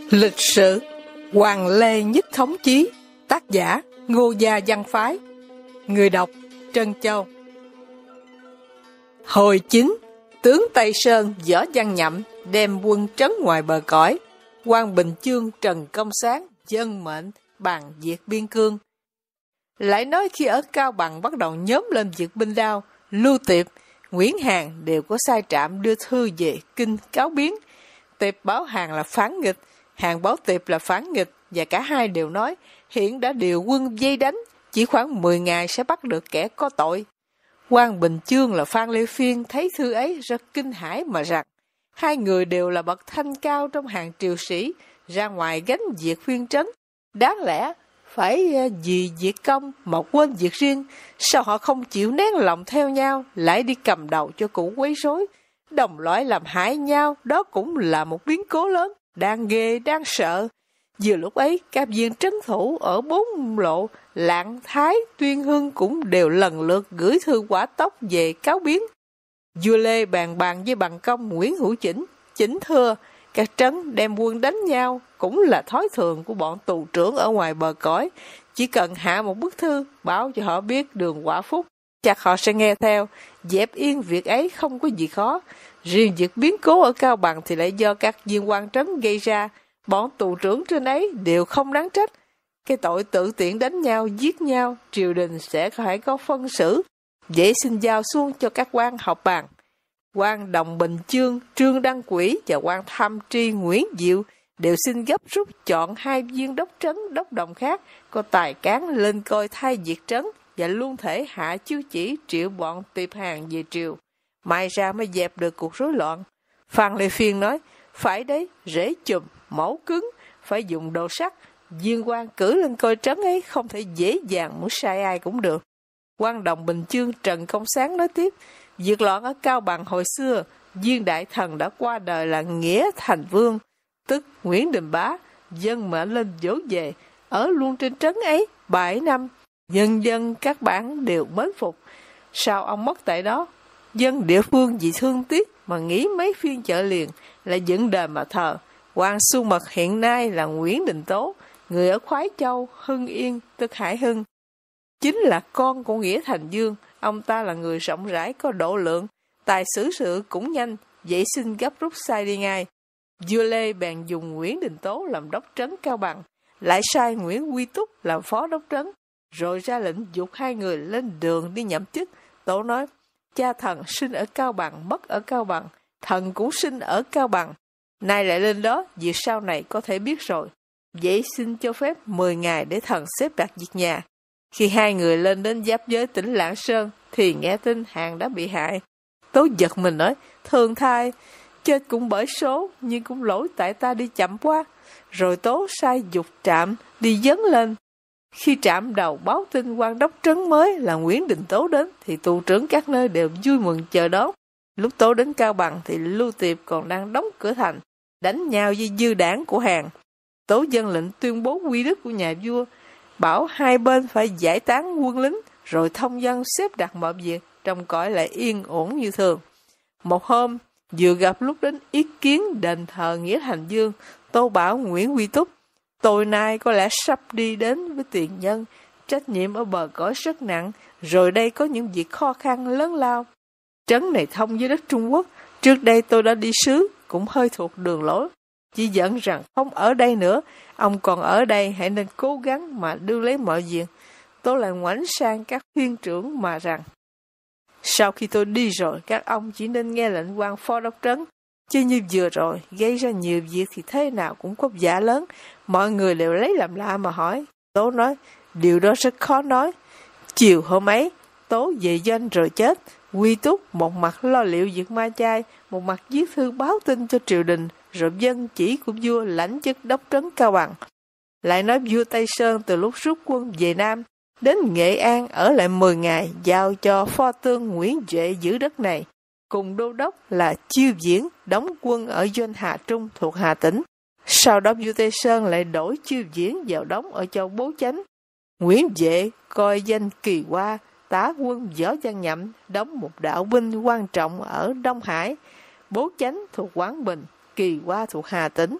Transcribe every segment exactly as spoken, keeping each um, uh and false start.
Lịch sử Hoàng Lê Nhất Thống Chí. Tác giả Ngô Gia Văn Phái. Người đọc Trân Châu. Hồi chín, tướng Tây Sơn Võ Văn Nhậm đem quân trấn ngoài bờ cõi. Quan Bình Chương Trần Công Sáng dân mệnh bàn diệt biên cương. Lại nói khi ở Cao Bằng bắt đầu nhóm lên diệt binh đao, Lưu Tiệp, Nguyễn Hàn đều có sai trạm đưa thư về kinh cáo biến. Tiệp báo Hàn là phản nghịch, Hàn báo Tiệp là phản nghịch, và cả hai đều nói hiện đã điều quân vây đánh, chỉ khoảng mười ngày sẽ bắt được kẻ có tội. Quan Bình Chương là Phan Lê Phiên thấy thư ấy rất kinh hãi mà rằng hai người đều là bậc thanh cao trong hàng triều sĩ, ra ngoài gánh diệt Phiên trấn, đáng lẽ phải vì diệt công mà quên diệt riêng. Sao họ không chịu nén lòng theo nhau, lại đi cầm đầu cho cụ quấy rối, đồng loại làm hại nhau? Đó cũng là một biến cố lớn, đang ghê đáng sợ. Vừa lúc ấy, các viên trấn thủ ở bốn lộ Lạng, Thái, Tuyên Hưng cũng đều lần lượt gửi thư hỏa tốc về cáo biến. Vua Lê bàn bàn với Bằng Công Nguyễn Hữu Chỉnh, Chỉnh thưa các trấn đem quân đánh nhau cũng là thói thường của bọn tù trưởng ở ngoài bờ cõi. Chỉ cần hạ một bức thư báo cho họ biết đường quả phúc, chắc họ sẽ nghe theo, dẹp yên việc ấy không có gì khó. Riêng việc biến cố ở Cao Bằng thì lại do các viên quan trấn gây ra, bọn tù trưởng trên ấy đều không đáng trách. Cái tội tự tiện đánh nhau, giết nhau, triều đình sẽ phải có phân xử. Vậy xin giao xuống cho các quan họp bàn. Quan Đồng Bình Chương, Trương Đăng Quỹ và quan Tham Tri Nguyễn Diệu đều xin gấp rút chọn hai viên đốc trấn, đốc đồng khác có tài cán lên coi thay diệt trấn, và luôn thể hạ chiếu chỉ triệu bọn Tiệp Hàn về triều. Mai ra mới dẹp được cuộc rối loạn. Phan Lê Phiên nói, phải đấy, rễ chùm, mẫu cứng, phải dùng đồ sắt. Viên quan cử lên coi trấn ấy không thể dễ dàng muốn sai ai cũng được. Quan Đồng Bình Chương Trần Công Sáng nói tiếp, việc loạn ở Cao Bằng hồi xưa, viên đại thần đã qua đời là Nghĩa Thành Vương, tức Nguyễn Đình Bá, dân mệnh lên dỗ về, ở luôn trên trấn ấy bảy năm. Dân dân các bản đều mến phục. Sao ông mất tại đó? Dân địa phương vì thương tiếc mà nghỉ mấy phiên chợ liền, lại dựng đền mà thờ. Quan Xu Mật hiện nay là Nguyễn Đình Tố, người ở Khoái Châu, Hưng Yên, tức Hải Hưng, chính là con của Nghĩa Thành Dương. Ông ta là người rộng rãi, có độ lượng, tài xử sự cũng nhanh, vậy xin gấp rút sai đi ngay. Vua Lê bèn dùng Nguyễn Đình Tố làm đốc trấn Cao Bằng, lại sai Nguyễn Quy Túc làm phó đốc trấn, rồi ra lệnh giục hai người lên đường đi nhậm chức. Tố nói, cha thần sinh ở Cao Bằng, mất ở Cao Bằng, thần cũng sinh ở Cao Bằng, nay lại lên đó, việc sau này có thể biết rồi. Vậy xin cho phép mười ngày để thần xếp đặt việc nhà. Khi hai người lên đến giáp giới tỉnh Lạng Sơn, thì nghe tin Hàn đã bị hại. Tố giật mình nói, thường thay, chết cũng bởi số, nhưng cũng lỗi tại ta đi chậm quá. Rồi Tố sai dục trạm đi dấn lên. Khi trạm đầu báo tin quan đốc trấn mới là Nguyễn Đình Tố đến, thì tù trưởng các nơi đều vui mừng chờ đón. Lúc Tố đến Cao Bằng thì Lưu Tiệp còn đang đóng cửa thành, đánh nhau với dư đảng của Hàn. Tố dân lệnh tuyên bố quy đức của nhà vua, bảo hai bên phải giải tán quân lính, rồi thông dân xếp đặt mọi việc, trong cõi lại yên ổn như thường. Một hôm, vừa gặp lúc đến ý kiến đền thờ Nghĩa Thành Dương, Tố bảo Nguyễn Quy Túc, tôi nay có lẽ sắp đi đến với tiền nhân, trách nhiệm ở bờ cõi rất nặng, rồi đây có những việc khó khăn lớn lao. Trấn này thông với đất Trung Quốc, trước đây tôi đã đi sứ, cũng hơi thuộc đường lối. Chỉ giận rằng không ở đây nữa, ông còn ở đây hãy nên cố gắng mà đưa lấy mọi việc. Tôi lại ngoảnh sang các phiên trưởng mà rằng, sau khi tôi đi rồi, các ông chỉ nên nghe lệnh quan phó đốc trấn, chứ như vừa rồi, gây ra nhiều việc thì thế nào cũng có vạ lớn. Mọi người đều lấy làm lạ mà hỏi. Tố nói, điều đó rất khó nói. Chiều hôm ấy, Tố về doanh rồi chết. Quy Túc một mặt lo liệu việc ma chay, một mặt viết thư báo tin cho triều đình, rồi dân chỉ của vua lãnh chức đốc trấn Cao Bằng. Lại nói vua Tây Sơn từ lúc rút quân về Nam, đến Nghệ An ở lại mười ngày, giao cho phó tướng Nguyễn Duệ giữ đất này, cùng đô đốc là Chiêu Diễn đóng quân ở doanh Hà Trung thuộc Hà Tĩnh. Sau đó vua Tây Sơn lại đổi Chiêu Diễn vào đóng ở châu Bố Chánh. Nguyễn Duệ coi danh Kỳ Hoa, tá quân Võ Văn Nhậm đóng một đạo binh quan trọng ở Đông Hải. Bố Chánh thuộc Quảng Bình, Kỳ Hoa thuộc Hà Tĩnh.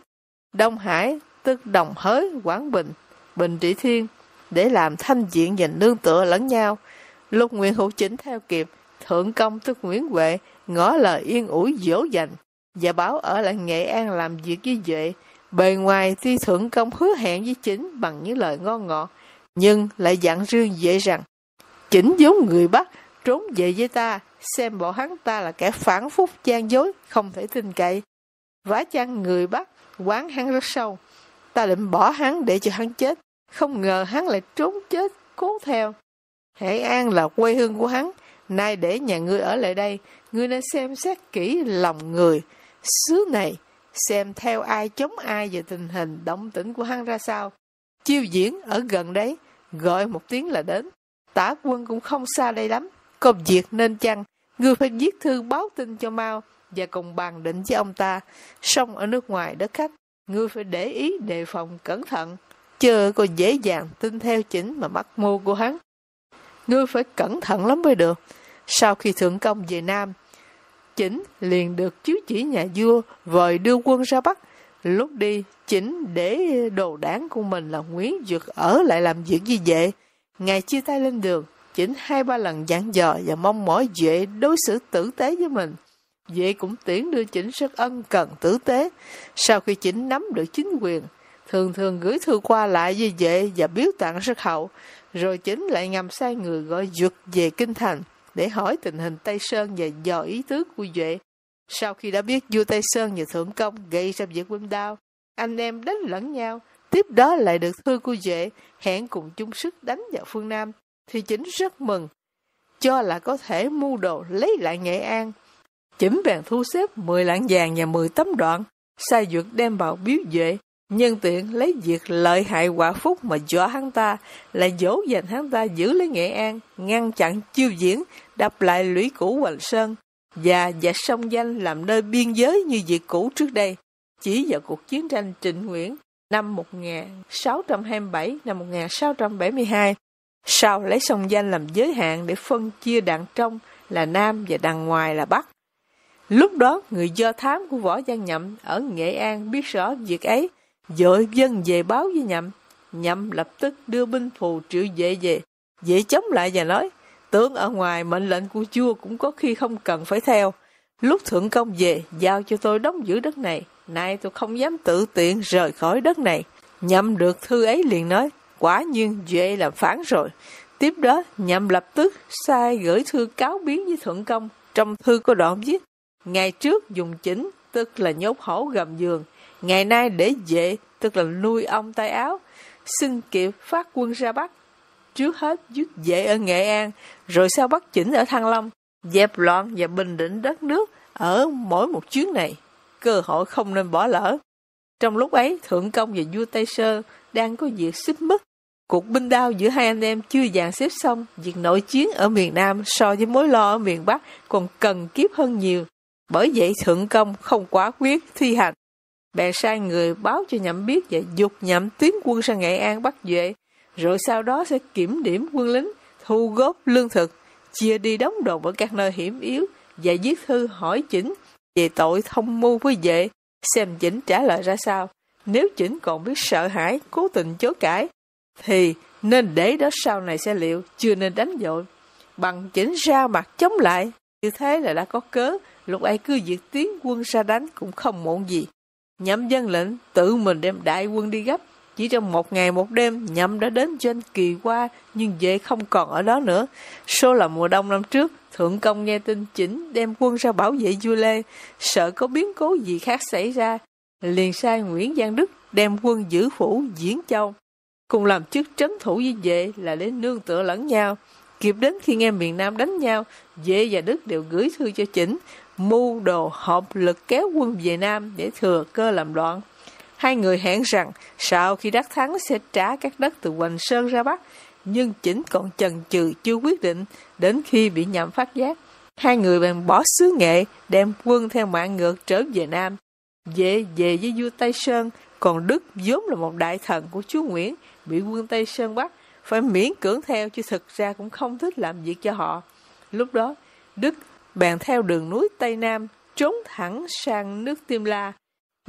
Đông Hải, tức Đồng Hới, Quảng Bình, Bình Trị Thiên, để làm thanh diện và nương tựa lẫn nhau. Lúc Nguyễn Hữu Chỉnh theo kịp, Thượng Công tức Nguyễn Huệ ngỏ lời yên ủi dỗ dành và bảo ở lại Nghệ An làm việc với Huệ. Bề ngoài tuy Thượng Công hứa hẹn với Chỉnh bằng những lời ngon ngọt, nhưng lại dặn riêng Huệ rằng: Chỉnh giống người Bắc, trốn về với ta, xem bộ hắn ta là kẻ phản phúc gian dối, không thể tin cậy. Vả chăng người Bắc quán hắn rất sâu, ta định bỏ hắn để cho hắn chết, không ngờ hắn lại trốn chết cố theo. Hải An là quê hương của hắn, nay để nhà ngươi ở lại đây, ngươi nên xem xét kỹ lòng người xứ này, xem theo ai chống ai về tình hình động tĩnh của hắn ra sao. Chiêu Diễn ở gần đấy, gọi một tiếng là đến. Tả Quân cũng không xa đây lắm, có việc nên chăng ngươi phải viết thư báo tin cho mau và cùng bàn định với ông ta. Song ở nước ngoài đất khách, ngươi phải để ý đề phòng cẩn thận, chớ có dễ dàng tin theo Chỉnh mà mắc mưu của hắn. Ngươi phải cẩn thận lắm mới được. Sau khi Thượng Công về Nam, Chỉnh liền được chiếu chỉ nhà vua vời đưa quân ra Bắc. Lúc đi, Chỉnh để đồ đảng của mình là Nguyễn Duyệt ở lại làm việc với Vệ. Ngày chia tay lên đường, Chỉnh hai ba lần dặn dò và mong mỏi Vệ đối xử tử tế với mình. Vệ cũng tiễn đưa Chỉnh rất ân cần tử tế. Sau khi Chỉnh nắm được chính quyền, thường thường gửi thư qua lại với Vệ và biếu tặng rất hậu. Rồi Chỉnh lại ngầm sai người gọi Duyệt về Kinh Thành để hỏi tình hình Tây Sơn và dò ý tứ của Vệ. Sau khi đã biết vua Tây Sơn và Thượng Công gây ra việc binh đao, anh em đánh lẫn nhau, tiếp đó lại được thư của Vệ hẹn cùng chung sức đánh vào phương Nam, thì Chỉnh rất mừng, cho là có thể mưu đồ lấy lại Nghệ An. Chỉnh bèn thu xếp mười lạng vàng và mười tấm đoạn, sai Duyệt đem vào biếu Vệ, nhân tiện lấy việc lợi hại quả phúc mà dọa hắn ta, lại dỗ dành hắn ta giữ lấy Nghệ An, ngăn chặn Chiêu Diễn, đập lại lũy cũ Hoành Sơn, và dạch sông Danh làm nơi biên giới như việc cũ trước đây. Chỉ vào cuộc chiến tranh Trịnh Nguyễn năm một nghìn sáu trăm hai mươi bảy năm một nghìn sáu trăm bảy mươi hai, sau lấy sông Danh làm giới hạn để phân chia đằng trong là Nam và đằng ngoài là Bắc. Lúc đó, người do thám của Võ Văn Nhậm ở Nghệ An biết rõ việc ấy, vội dân về báo với Nhậm. Nhậm lập tức đưa binh phù triệu Vệ về. Vệ chống lại và nói: tướng ở ngoài mệnh lệnh của vua cũng có khi không cần phải theo. Lúc Thượng Công về, giao cho tôi đóng giữ đất này, nay tôi không dám tự tiện rời khỏi đất này. Nhậm được thư ấy liền nói: quả nhiên Vệ làm phản rồi. Tiếp đó, Nhậm lập tức sai gửi thư cáo biến với Thượng Công. Trong thư có đoạn viết: ngày trước dùng Chỉnh, tức là nhốt hổ gầm giường, ngày nay để Vệ, tức là nuôi ong tay áo, xin kịp phát quân ra Bắc. Trước hết dứt Vệ ở Nghệ An, rồi sau bắt Chỉnh ở Thăng Long, dẹp loạn và bình định đất nước ở mỗi một chuyến này. Cơ hội không nên bỏ lỡ. Trong lúc ấy, Thượng Công và vua Tây Sơn đang có việc xích mích. Cuộc binh đao giữa hai anh em chưa dàn xếp xong, việc nội chiến ở miền Nam so với mối lo ở miền Bắc còn cần kiếp hơn nhiều. Bởi vậy Thượng Công không quả quyết thi hành, bèn sai người báo cho Nhậm biết và giục Nhậm tiến quân sang Nghệ An bắt Vệ, rồi sau đó sẽ kiểm điểm quân lính, thu góp lương thực, chia đi đóng đồn ở các nơi hiểm yếu và viết thư hỏi Chỉnh về tội thông mưu với Vệ, xem Chỉnh trả lời ra sao. Nếu Chỉnh còn biết sợ hãi, cố tình chối cãi, thì nên để đó sau này sẽ liệu, chưa nên đánh vội. Bằng Chỉnh ra mặt chống lại, như thế là đã có cớ, lúc ấy cứ việc tiến quân ra đánh cũng không muộn gì. Nhậm dân lệnh tự mình đem đại quân đi gấp. Chỉ trong một ngày một đêm, Nhậm đã đến doanh Kỳ Qua, nhưng Vệ không còn ở đó nữa. Số là mùa đông năm trước, Thượng Công nghe tin Chỉnh đem quân ra bảo vệ vua Lê, sợ có biến cố gì khác xảy ra, liền sai Nguyễn Giang Đức đem quân giữ phủ Diễn Châu, cùng làm chức trấn thủ với Vệ là để nương tựa lẫn nhau. Kịp đến khi nghe miền Nam đánh nhau, Vệ và Đức đều gửi thư cho Chỉnh, mưu đồ hợp lực kéo quân về Nam để thừa cơ làm loạn. Hai người hẹn rằng sau khi đắc thắng sẽ trả các đất từ Hoành Sơn ra Bắc, nhưng Chỉnh còn chần chừ chưa quyết định. Đến khi bị Nhậm phát giác, hai người bèn bỏ xứ Nghệ, đem quân theo mạng ngược trở về Nam. Vệ về với vua Tây Sơn, còn Đức vốn là một đại thần của chúa Nguyễn, bị quân Tây Sơn bắt, phải miễn cưỡng theo, chứ thực ra cũng không thích làm việc cho họ. Lúc đó, Đức bèn theo đường núi Tây Nam, trốn thẳng sang nước Tiêm La.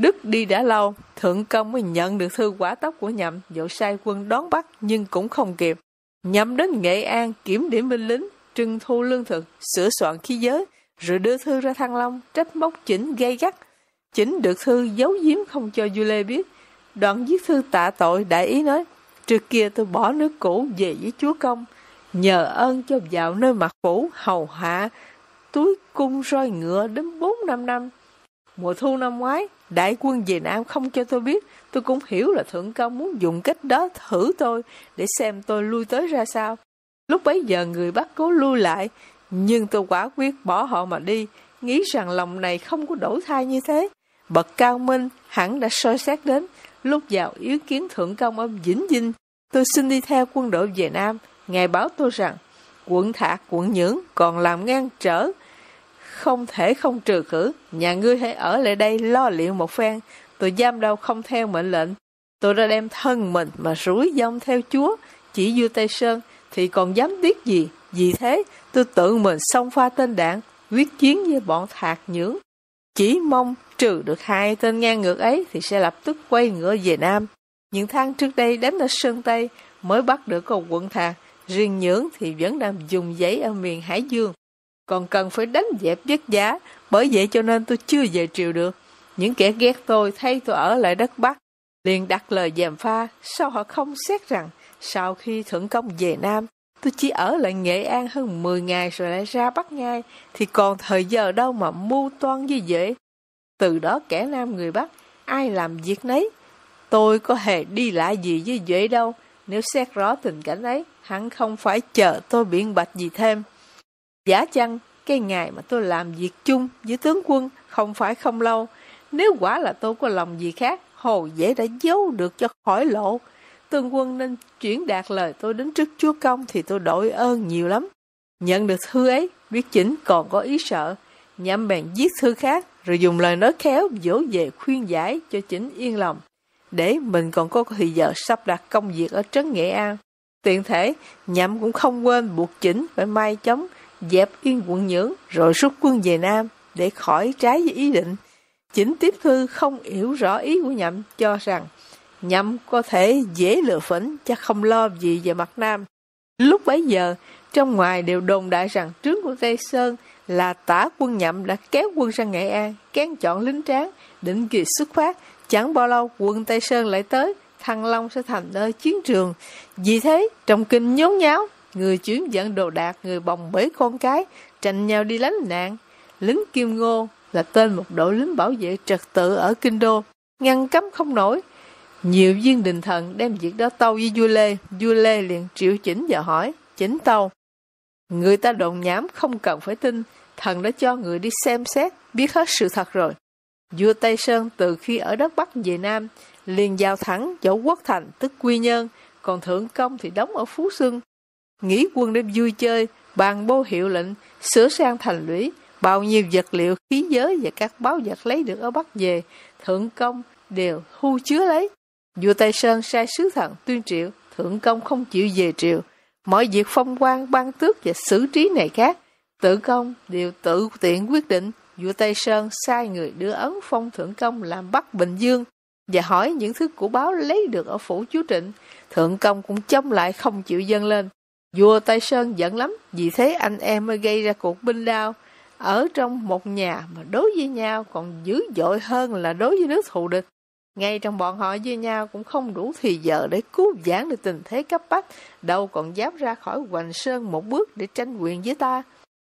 Đức đi đã lâu, Thượng Công mới nhận được thư quả tốc của Nhậm, dội sai quân đón bắt nhưng cũng không kịp. Nhậm đến Nghệ An kiểm điểm binh lính, trưng thu lương thực, sửa soạn khí giới, rồi đưa thư ra Thăng Long, trách móc Chỉnh gay gắt. Chỉnh được thư giấu giếm không cho Du Lê biết. Đoạn viết thư tạ tội, đại ý nói: trước kia tôi bỏ nước cũ về với chúa công, nhờ ơn cho vào nơi mặt phủ hầu hạ túi cung roi ngựa đến bốn năm năm. Mùa thu năm ngoái, đại quân về Nam không cho tôi biết, tôi cũng hiểu là Thượng Công muốn dùng cách đó thử tôi, để xem tôi lui tới ra sao. Lúc bấy giờ người Bắc cố lui lại, nhưng tôi quả quyết bỏ họ mà đi, nghĩ rằng lòng này không có đổi thay như thế. Bậc cao minh hẳn đã soi xét đến, lúc vào ý kiến Thượng Công ở Vĩnh Dinh, tôi xin đi theo quân đội về Nam. Ngài báo tôi rằng, quận Thạc, quận Nhưỡng còn làm ngang trở, không thể không trừ khử, nhà ngươi hãy ở lại đây lo liệu một phen, tôi dám đâu không theo mệnh lệnh. Tôi đã đem thân mình mà rủi dông theo chúa, chỉ vua Tây Sơn, thì còn dám tiếc gì. Vì thế, tôi tự mình xông pha tên đạn, quyết chiến với bọn Thạc Nhưỡng. Chỉ mong trừ được hai tên ngang ngược ấy thì sẽ lập tức quay ngựa về Nam. Những tháng trước đây đánh ở Sơn Tây mới bắt được con quận Thạc, riêng Nhưỡng thì vẫn đang dùng giấy ở miền Hải Dương. Còn cần phải đánh dẹp vất giá, bởi vậy cho nên tôi chưa về triều được. Những kẻ ghét tôi thấy tôi ở lại đất Bắc, liền đặt lời gièm pha. Sao họ không xét rằng sau khi Thượng Công về Nam, tôi chỉ ở lại Nghệ An hơn mười ngày rồi lại ra Bắc ngay, thì còn thời giờ đâu mà mưu toan với dễ. Từ đó kẻ Nam người Bắc, ai làm việc nấy. Tôi có hề đi lại gì với dễ đâu. Nếu xét rõ tình cảnh ấy, hẳn không phải chờ tôi biện bạch gì thêm. Giả chăng, cái ngày mà tôi làm việc chung với tướng quân không phải không lâu. Nếu quả là tôi có lòng gì khác, hồ dễ đã giấu được cho khỏi lộ. Tướng quân nên chuyển đạt lời tôi đến trước chúa công thì tôi đội ơn nhiều lắm. Nhận được thư ấy, biết Chỉnh còn có ý sợ. Nhậm bèn viết thư khác, rồi dùng lời nói khéo dỗ về khuyên giải cho Chỉnh yên lòng, để mình còn có thời giờ sắp đặt công việc ở trấn Nghệ An. Tiện thể, Nhậm cũng không quên buộc Chỉnh phải mai chóng dẹp yên quận Nhưỡng, rồi rút quân về Nam, để khỏi trái với ý định. Chỉnh tiếp thư không hiểu rõ ý của Nhậm, cho rằng Nhậm có thể dễ lừa phỉnh, chắc không lo gì về mặt Nam. Lúc bấy giờ, trong ngoài đều đồn đại rằng trướng của Tây Sơn là Tả quân Nhậm đã kéo quân sang Nghệ An, kén chọn lính tráng, định kỳ xuất phát. Chẳng bao lâu quân Tây Sơn lại tới, Thăng Long sẽ thành nơi chiến trường. Vì thế, trong kinh nhốn nháo, người chuyển dẫn đồ đạc, người bồng bế con cái, tranh nhau đi lánh nạn. Lính Kim Ngô là tên một đội lính bảo vệ trật tự ở Kinh Đô, ngăn cấm không nổi. Nhiều viên đình thần đem việc đó tâu với vua Lê. Vua Lê liền triệu Chỉnh và hỏi: Chỉnh tâu, người ta đồn nhảm không cần phải tin, thần đã cho người đi xem xét, biết hết sự thật rồi. Vua Tây Sơn từ khi ở đất Bắc về Nam, liền vào thẳng chỗ Quốc Thành tức Quy Nhơn, còn Thượng Công thì đóng ở Phú Xuân. Nghĩ quân đêm vui chơi, bàn bô hiệu lệnh, sửa sang thành lũy, bao nhiêu vật liệu, khí giới và các báu vật lấy được ở Bắc về, Thượng Công đều thu chứa lấy. Vua Tây Sơn sai sứ thần tuyên triệu, Thượng Công không chịu về triều. Mọi việc phong quan, ban tước và xử trí này khác, Tự Công đều tự tiện quyết định. Vua Tây Sơn sai người đưa ấn phong Thượng Công làm Bắc Bình Dương và hỏi những thứ của báo lấy được ở phủ chúa Trịnh. Thượng Công cũng chống lại không chịu dâng lên. Vua Tây Sơn giận lắm, vì thế anh em mới gây ra cuộc binh đao. Ở trong một nhà mà đối với nhau còn dữ dội hơn là đối với nước thù địch. Ngay trong bọn họ với nhau cũng không đủ thì giờ để cứu vãn được tình thế cấp bách, đâu còn dám ra khỏi Hoành Sơn một bước để tranh quyền với ta.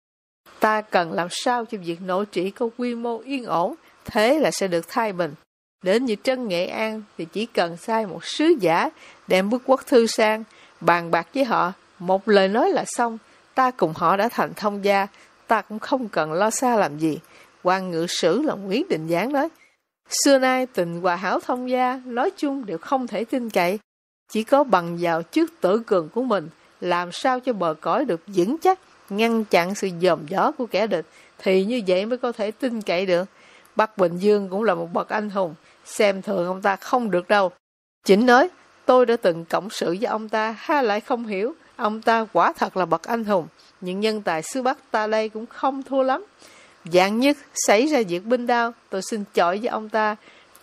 Ta cần làm sao cho việc nội trị có quy mô yên ổn, thế là sẽ được thay bình. Đến như trấn Nghệ An thì chỉ cần sai một sứ giả đem bức quốc thư sang, bàn bạc với họ, một lời nói là xong. Ta cùng họ đã thành thông gia, ta cũng không cần lo xa làm gì. Quan ngự sử là Nguyễn Định Giảng nói, xưa nay tình hòa hảo thông gia nói chung đều không thể tin cậy, chỉ có bằng vào trước tự cường của mình, làm sao cho bờ cõi được vững chắc, ngăn chặn sự dòm dó của kẻ địch, thì như vậy mới có thể tin cậy được. Bắc Bình Dương cũng là một bậc anh hùng, xem thường ông ta không được đâu. Chỉnh nói, tôi đã từng cộng sự với ông ta, ha lại không hiểu, ông ta quả thật là bậc anh hùng, nhưng nhân tài xứ Bắc ta đây cũng không thua lắm. Vạn nhất xảy ra việc binh đao, tôi xin chọi với ông ta,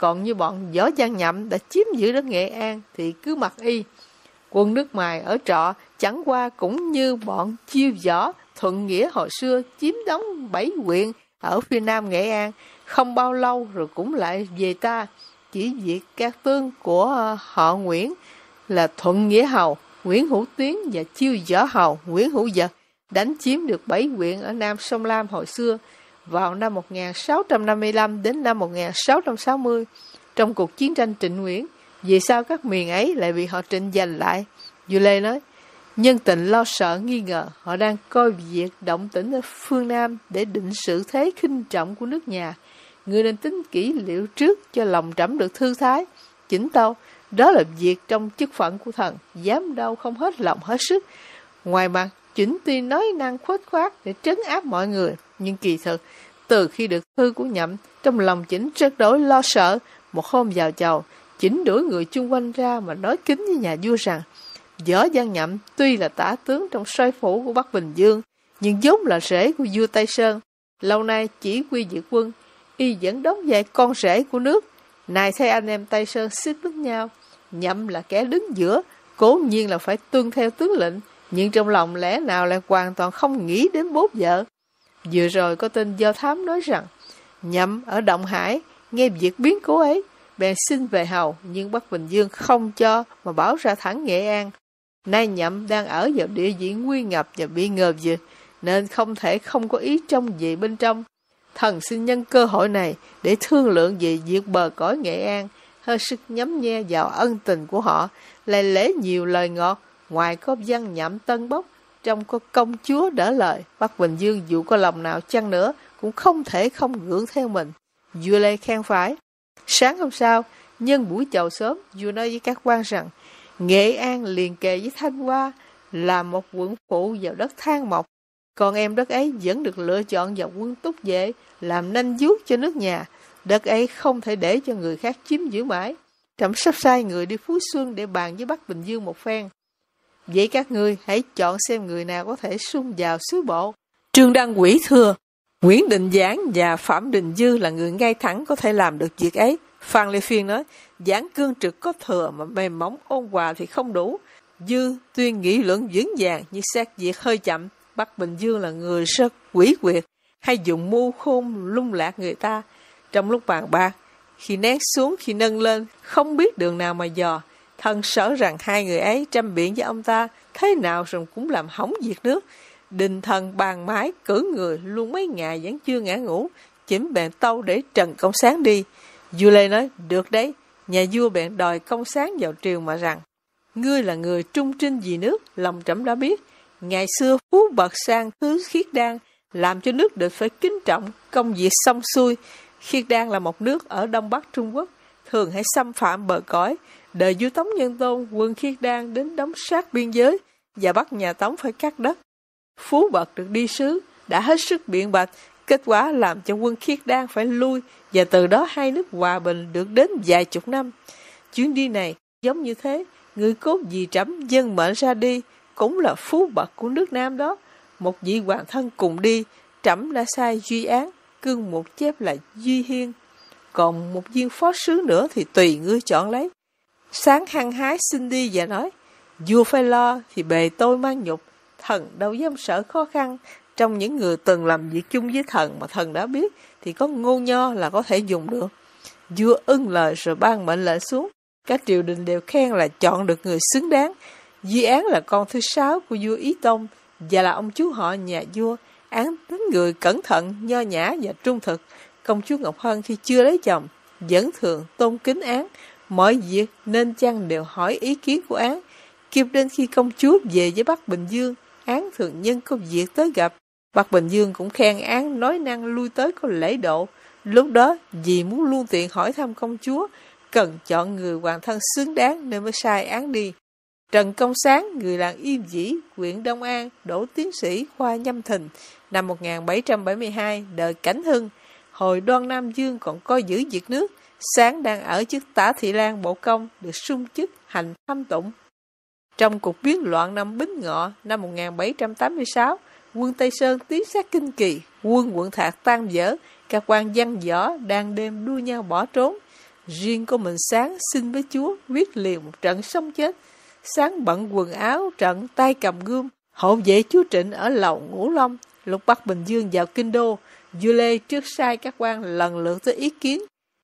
Còn như bọn Võ Văn Nhậm đã chiếm giữ đất Nghệ An thì cứ mặc y. Quân nước Mài ở trọ chẳng qua cũng như bọn Chiêu Võ, Thuận Nghĩa hồi xưa chiếm đóng bảy huyện ở phía nam Nghệ An, không bao lâu rồi cũng lại về ta. Chỉ việc các tướng của họ Nguyễn là Thuận Nghĩa Hầu, Nguyễn Hữu Tiến và Chiêu Võ Hầu, Nguyễn Hữu Dật đánh chiếm được bảy huyện ở Nam Sông Lam hồi xưa vào năm một nghìn sáu trăm năm mươi lăm đến năm một nghìn sáu trăm sáu mươi trong cuộc chiến tranh Trịnh Nguyễn. Vì sao các miền ấy lại bị họ Trịnh giành lại? Du Lê nói, nhân tình lo sợ nghi ngờ, họ đang coi việc động tĩnh ở phương Nam để định sự thế khinh trọng của nước nhà. Người nên tính kỹ liệu trước cho lòng trẫm được thư thái, chỉnh tâu. Đó là việc trong chức phận của thần, dám đâu không hết lòng hết sức. Ngoài mặt, chỉnh tuy nói năng khuếch khoát để trấn áp mọi người, nhưng kỳ thực, từ khi được thư của Nhậm, trong lòng chỉnh rất đối lo sợ. Một hôm vào chầu, chỉnh đuổi người chung quanh ra mà nói kính với nhà vua rằng, Võ Văn Nhậm tuy là tả tướng trong soai phủ của Bắc Bình Dương, nhưng vốn là rể của vua Tây Sơn. Lâu nay chỉ huy diệt quân, y vẫn đóng vai con rể của nước. Này thấy anh em Tây Sơn xích với nhau, Nhậm là kẻ đứng giữa, cố nhiên là phải tuân theo tướng lệnh, nhưng trong lòng lẽ nào lại hoàn toàn không nghĩ đến bố vợ. Vừa rồi có tin do thám nói rằng, Nhậm ở Động Hải, nghe việc biến cố ấy, bèn xin về hầu, nhưng Bắc Bình Dương không cho mà bảo ra thẳng Nghệ An. Nay Nhậm đang ở vào địa vị nguy ngập và bị ngờ vực, nên không thể không có ý trông về bên trong. Thần xin nhân cơ hội này để thương lượng về việc bờ cõi Nghệ An, hơi sức nhắm nhe vào ân tình của họ, lại lễ nhiều lời ngọt. Ngoài có Văn Nhậm tân bốc, trong có công chúa đỡ lời, Bắc Bình Dương dù có lòng nào chăng nữa cũng không thể không gượng theo mình. Vua Lê khen phải. Sáng hôm sau, nhân buổi chầu sớm, vua nói với các quan rằng, Nghệ An liền kề với Thanh Hoa là một quận phụ vào đất Thang Mộc. Còn em đất ấy vẫn được lựa chọn vào quân túc vệ, làm nanh vuốt cho nước nhà. Đất ấy không thể để cho người khác chiếm giữ mãi. Trẫm sắp sai người đi Phú Xuân để bàn với Bắc Bình Dương một phen. Vậy các ngươi hãy chọn xem người nào có thể xung vào xứ bộ. Trương Đăng Quỷ thưa, Nguyễn Định Giảng và Phạm Đình Dư là người ngay thẳng có thể làm được việc ấy. Phan Lê Phiên nói, Giảng cương trực có thừa mà mềm mỏng ôn hòa thì không đủ. Dư tuy nghĩ luận vững vàng nhưng xét việc hơi chậm. Bắc Bình Dương là người rất quỷ quyệt, hay dùng mưu khôn lung lạc người ta. Trong lúc bàn bạc, khi nén xuống khi nâng lên, không biết đường nào mà dò. Thần sợ rằng hai người ấy tranh biện với ông ta, thế nào rồi cũng làm hỏng việc nước. Đình thần bàn mái cử người luôn mấy ngày vẫn chưa ngã ngủ, chỉnh bèn tâu để Trần Công Sáng đi. Vua Lê nói, được đấy. Nhà vua bèn đòi Công Sáng vào triều mà rằng, ngươi là người trung trinh vì nước, lòng trẫm đã biết. Ngày xưa phú bậc sang thứ Khiết Đan, làm cho nước địch phải kính trọng, công việc xong xuôi. Khiết Đan là một nước ở Đông Bắc Trung Quốc, thường hay xâm phạm bờ cõi. Đời vua Tống Nhân Tôn, quân Khiết Đan đến đóng sát biên giới và bắt nhà Tống phải cắt đất. Phú bậc được đi sứ, đã hết sức biện bạch, kết quả làm cho quân Khiết Đan phải lui, và từ đó hai nước hòa bình được đến vài chục năm. Chuyến đi này giống như thế, người cốt vì trẫm dân mệnh ra đi, cũng là phú bậc của nước Nam đó. Một vị hoàng thân cùng đi, trẫm đã sai Duy Án, cương một chép là Duy Hiên. Còn một viên phó sứ nữa thì tùy ngươi chọn lấy. Sáng hăng hái xin đi và nói, vua phải lo thì bề tôi mang nhục, thần đâu dám sợ khó khăn. Trong những người từng làm việc chung với thần mà thần đã biết, thì có Ngô Nho là có thể dùng được. Vua ưng lời rồi ban mệnh lệnh xuống. Các triều đình đều khen là chọn được người xứng đáng. Duy Án là con thứ sáu của vua Ý Tông và là ông chú họ nhà vua. Án tính người cẩn thận, nho nhã và trung thực. Công chúa Ngọc Hân khi chưa lấy chồng vẫn thường tôn kính Án. Mọi việc nên chăng đều hỏi ý kiến của Án. Kịp đến khi công chúa về với Bắc Bình Dương, Án thường nhân có việc tới gặp. Bắc Bình Dương cũng khen Án nói năng lui tới có lễ độ. Lúc đó vì muốn luôn tiện hỏi thăm công chúa, cần chọn người hoàng thân xứng đáng nên mới sai Án đi. Trần Công Sáng, người làng Yên Dĩ, huyện Đông An, đỗ tiến sĩ khoa Nhâm Thìn, năm một nghìn bảy trăm bảy mươi hai, đời Cảnh Hưng. Hồi Đoan Nam Dương còn coi giữ việc nước, Sáng đang ở chức Tả Thị Lang Bộ Công, được sung chức hành thăm tụng. Trong cuộc biến loạn năm Bính Ngọ, năm một nghìn bảy trăm tám mươi sáu, quân Tây Sơn tiến sát Kinh Kỳ, quân quận Thạc tan vỡ, các quan văn võ đang đêm đua nhau bỏ trốn. Riêng có mình Sáng xin với Chúa quyết liền một trận sống chết. Sáng bận quần áo trận, tay cầm gươm, hộ vệ chúa Trịnh ở lầu Ngũ Long. Lúc Bắc Bình Dương vào kinh đô, vua Lê trước sai các quan lần lượt tới ý kiến.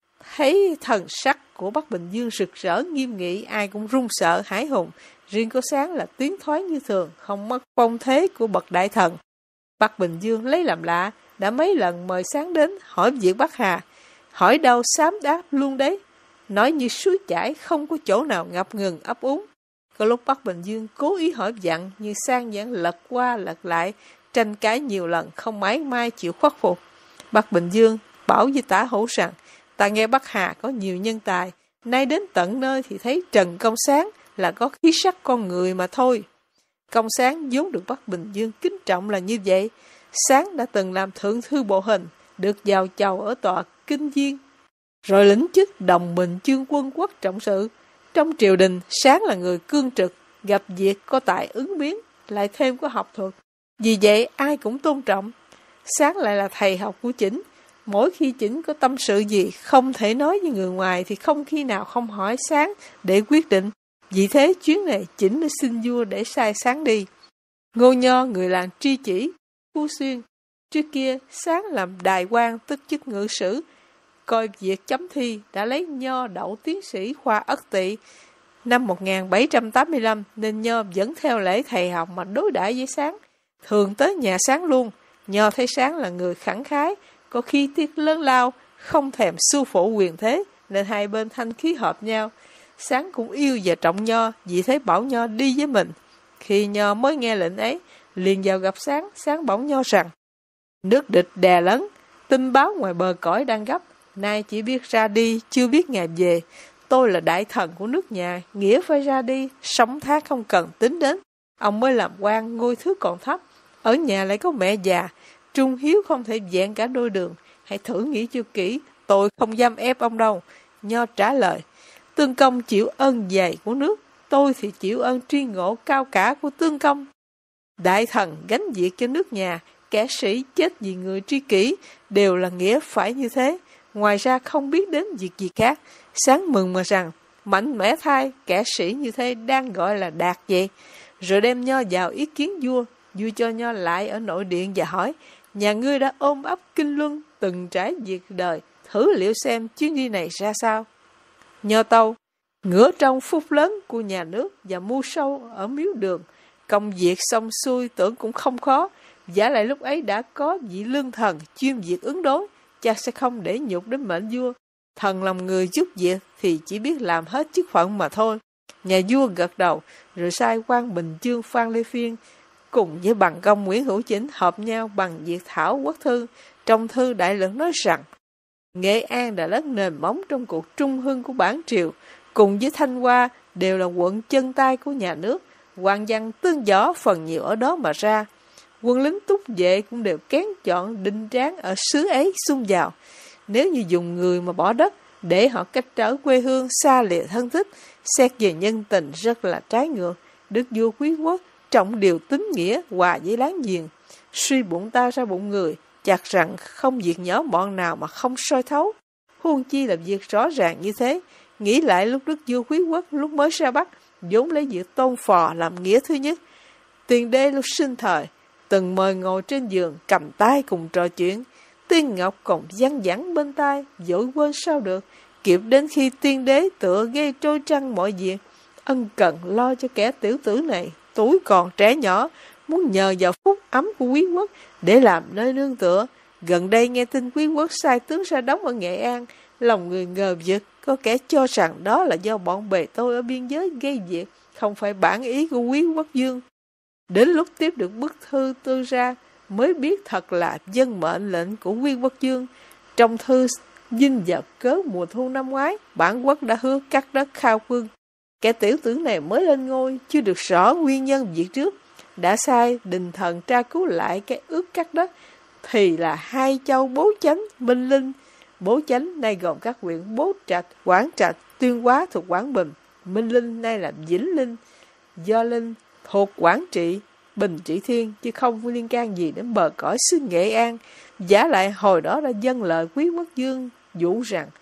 Thấy thần sắc của Bắc Bình Dương rực rỡ nghiêm nghị, ai cũng run sợ hãi hùng. Riêng có Sáng là tiến thoái như thường, không mất phong thế của bậc đại thần. Bắc Bình Dương lấy làm lạ, đã mấy lần mời Sáng đến hỏi việc Bắc Hà. Hỏi đâu xám đáp luôn đấy, nói như suối chảy, không có chỗ nào ngập ngừng ấp úng. Có lúc Bắc Bình Dương cố ý hỏi dặn, nhưng Sang vẫn lật qua lật lại, tranh cãi nhiều lần, không mãi mai chịu khuất phục. Bắc Bình Dương bảo với Tả Hữu rằng, ta nghe Bắc Hà có nhiều nhân tài, nay đến tận nơi thì thấy Trần Công Sáng là có khí sắc con người mà thôi. Công Sáng vốn được Bắc Bình Dương kính trọng là như vậy. Sáng đã từng làm thượng thư bộ hình, được vào chầu ở tòa Kinh Viên, rồi lĩnh chức đồng bình chương quân quốc trọng sự. Trong triều đình, Sáng là người cương trực, gặp việc có tài ứng biến, lại thêm có học thuật. Vì vậy ai cũng tôn trọng. Sáng lại là thầy học của Chỉnh. Mỗi khi Chỉnh có tâm sự gì không thể nói với người ngoài thì không khi nào không hỏi Sáng để quyết định. Vì thế chuyến này Chỉnh đã xin vua để sai Sáng đi. Ngô Nho, người làng Tri Chỉ, Phú Xuyên. Trước kia, Sáng làm đại quan tức chức ngự sử, coi việc chấm thi, đã lấy Nho đậu tiến sĩ khoa Ất Tỵ năm một nghìn bảy trăm tám mươi lăm, nên Nho vẫn theo lễ thầy học mà đối đãi với Sáng, thường tới nhà Sáng luôn. Nho thấy Sáng là người khẳng khái, có khi tiết lớn lao, không thèm xu phổ quyền thế, nên hai bên thanh khí hợp nhau. Sáng cũng yêu và trọng Nho, vì thế bảo Nho đi với mình. Khi Nho mới nghe lệnh ấy, liền vào gặp Sáng. Sáng bảo Nho rằng, nước địch đè lấn, tin báo ngoài bờ cõi đang gấp, nay chỉ biết ra đi, chưa biết ngày về. Tôi là đại thần của nước nhà, nghĩa phải ra đi, sống thác không cần tính đến. Ông mới làm quan, ngôi thứ còn thấp, ở nhà lại có mẹ già, trung hiếu không thể vẹn cả đôi đường. Hãy thử nghĩ cho kỹ, tôi không dám ép ông đâu. Nho trả lời, Tương Công chịu ơn dày của nước, tôi thì chịu ơn tri ngộ cao cả của Tương Công. Đại thần gánh việc cho nước nhà, kẻ sĩ chết vì người tri kỷ, đều là nghĩa phải như thế. Ngoài ra không biết đến việc gì khác. Sáng mừng mà rằng, mạnh mẽ thay, kẻ sĩ như thế đang gọi là đạt vậy. Rồi đem Nho vào ý kiến vua. Vua cho Nho lại ở nội điện và hỏi, nhà ngươi đã ôm ấp kinh luân, từng trải việc đời, thử liệu xem chuyến đi này ra sao. Nho tâu, ngửa trong phúc lớn của nhà nước và mưu sâu ở miếu đường, công việc xong xuôi tưởng cũng không khó. Giả lại lúc ấy đã có vị lương thần chuyên việc ứng đối, chắc sẽ không để nhục đến mệnh vua. Thần lòng người giúp việc thì chỉ biết làm hết chức phận mà thôi. Nhà vua gật đầu, rồi sai quan Bình Chương Phan Lê Phiên cùng với bằng công Nguyễn Hữu Chỉnh hợp nhau bằng việc thảo quốc thư. Trong thư đại lượng nói rằng, Nghệ An đã lót nền móng trong cuộc trung hưng của bản triều, cùng với Thanh Hoa đều là quận chân tay của nhà nước. Quan văn tương võ phần nhiều ở đó mà ra. Quân lính túc vệ cũng đều kén chọn đinh tráng ở xứ ấy xung vào. Nếu như dùng người mà bỏ đất, để họ cách trở quê hương xa lìa thân thích, xét về nhân tình rất là trái ngược. Đức vua quý quốc trọng điều tín nghĩa, hòa với láng giềng. Suy bụng ta ra bụng người, chặt rằng không việc nhỏ mọn nào mà không soi thấu. Huống chi là việc rõ ràng như thế. Nghĩ lại lúc Đức vua quý quốc lúc mới ra Bắc, vốn lấy việc tôn phò làm nghĩa thứ nhất. Tiền đế lúc sinh thời, từng mời ngồi trên giường, cầm tay cùng trò chuyện. Tiên Ngọc còn văng vẳng bên tai, dỗi quên sao được. Kịp đến khi tiên đế tựa gây trôi trăng mọi việc, ân cần lo cho kẻ tiểu tử này, tuổi còn trẻ nhỏ, muốn nhờ vào phúc ấm của quý quốc để làm nơi nương tựa. Gần đây nghe tin quý quốc sai tướng ra đóng ở Nghệ An, lòng người ngờ vực, có kẻ cho rằng đó là do bọn bề tôi ở biên giới gây việc, không phải bản ý của quý quốc vương. Đến lúc tiếp được bức thư tư ra, mới biết thật là dân mệnh lệnh của quý quốc vương. Trong thư dinh vào cớ mùa thu năm ngoái, bản quốc đã hứa cắt đất khao quân. Kẻ tiểu tử này mới lên ngôi, chưa được rõ nguyên nhân việc trước, đã sai đình thần tra cứu lại cái ước cắt đất, thì là hai châu Bố Chánh, Minh Linh. Bố Chánh nay gồm các huyện Bố Trạch, Quảng Trạch, Tuyên Hóa thuộc Quảng Bình, Minh Linh nay là Vĩnh Linh, Do Linh thuộc Quảng Trị, Bình Trị Thiên, chứ không liên can gì đến bờ cõi xứ Nghệ An. Giả lại hồi đó đã dâng lời quý quốc vương dụ rằng,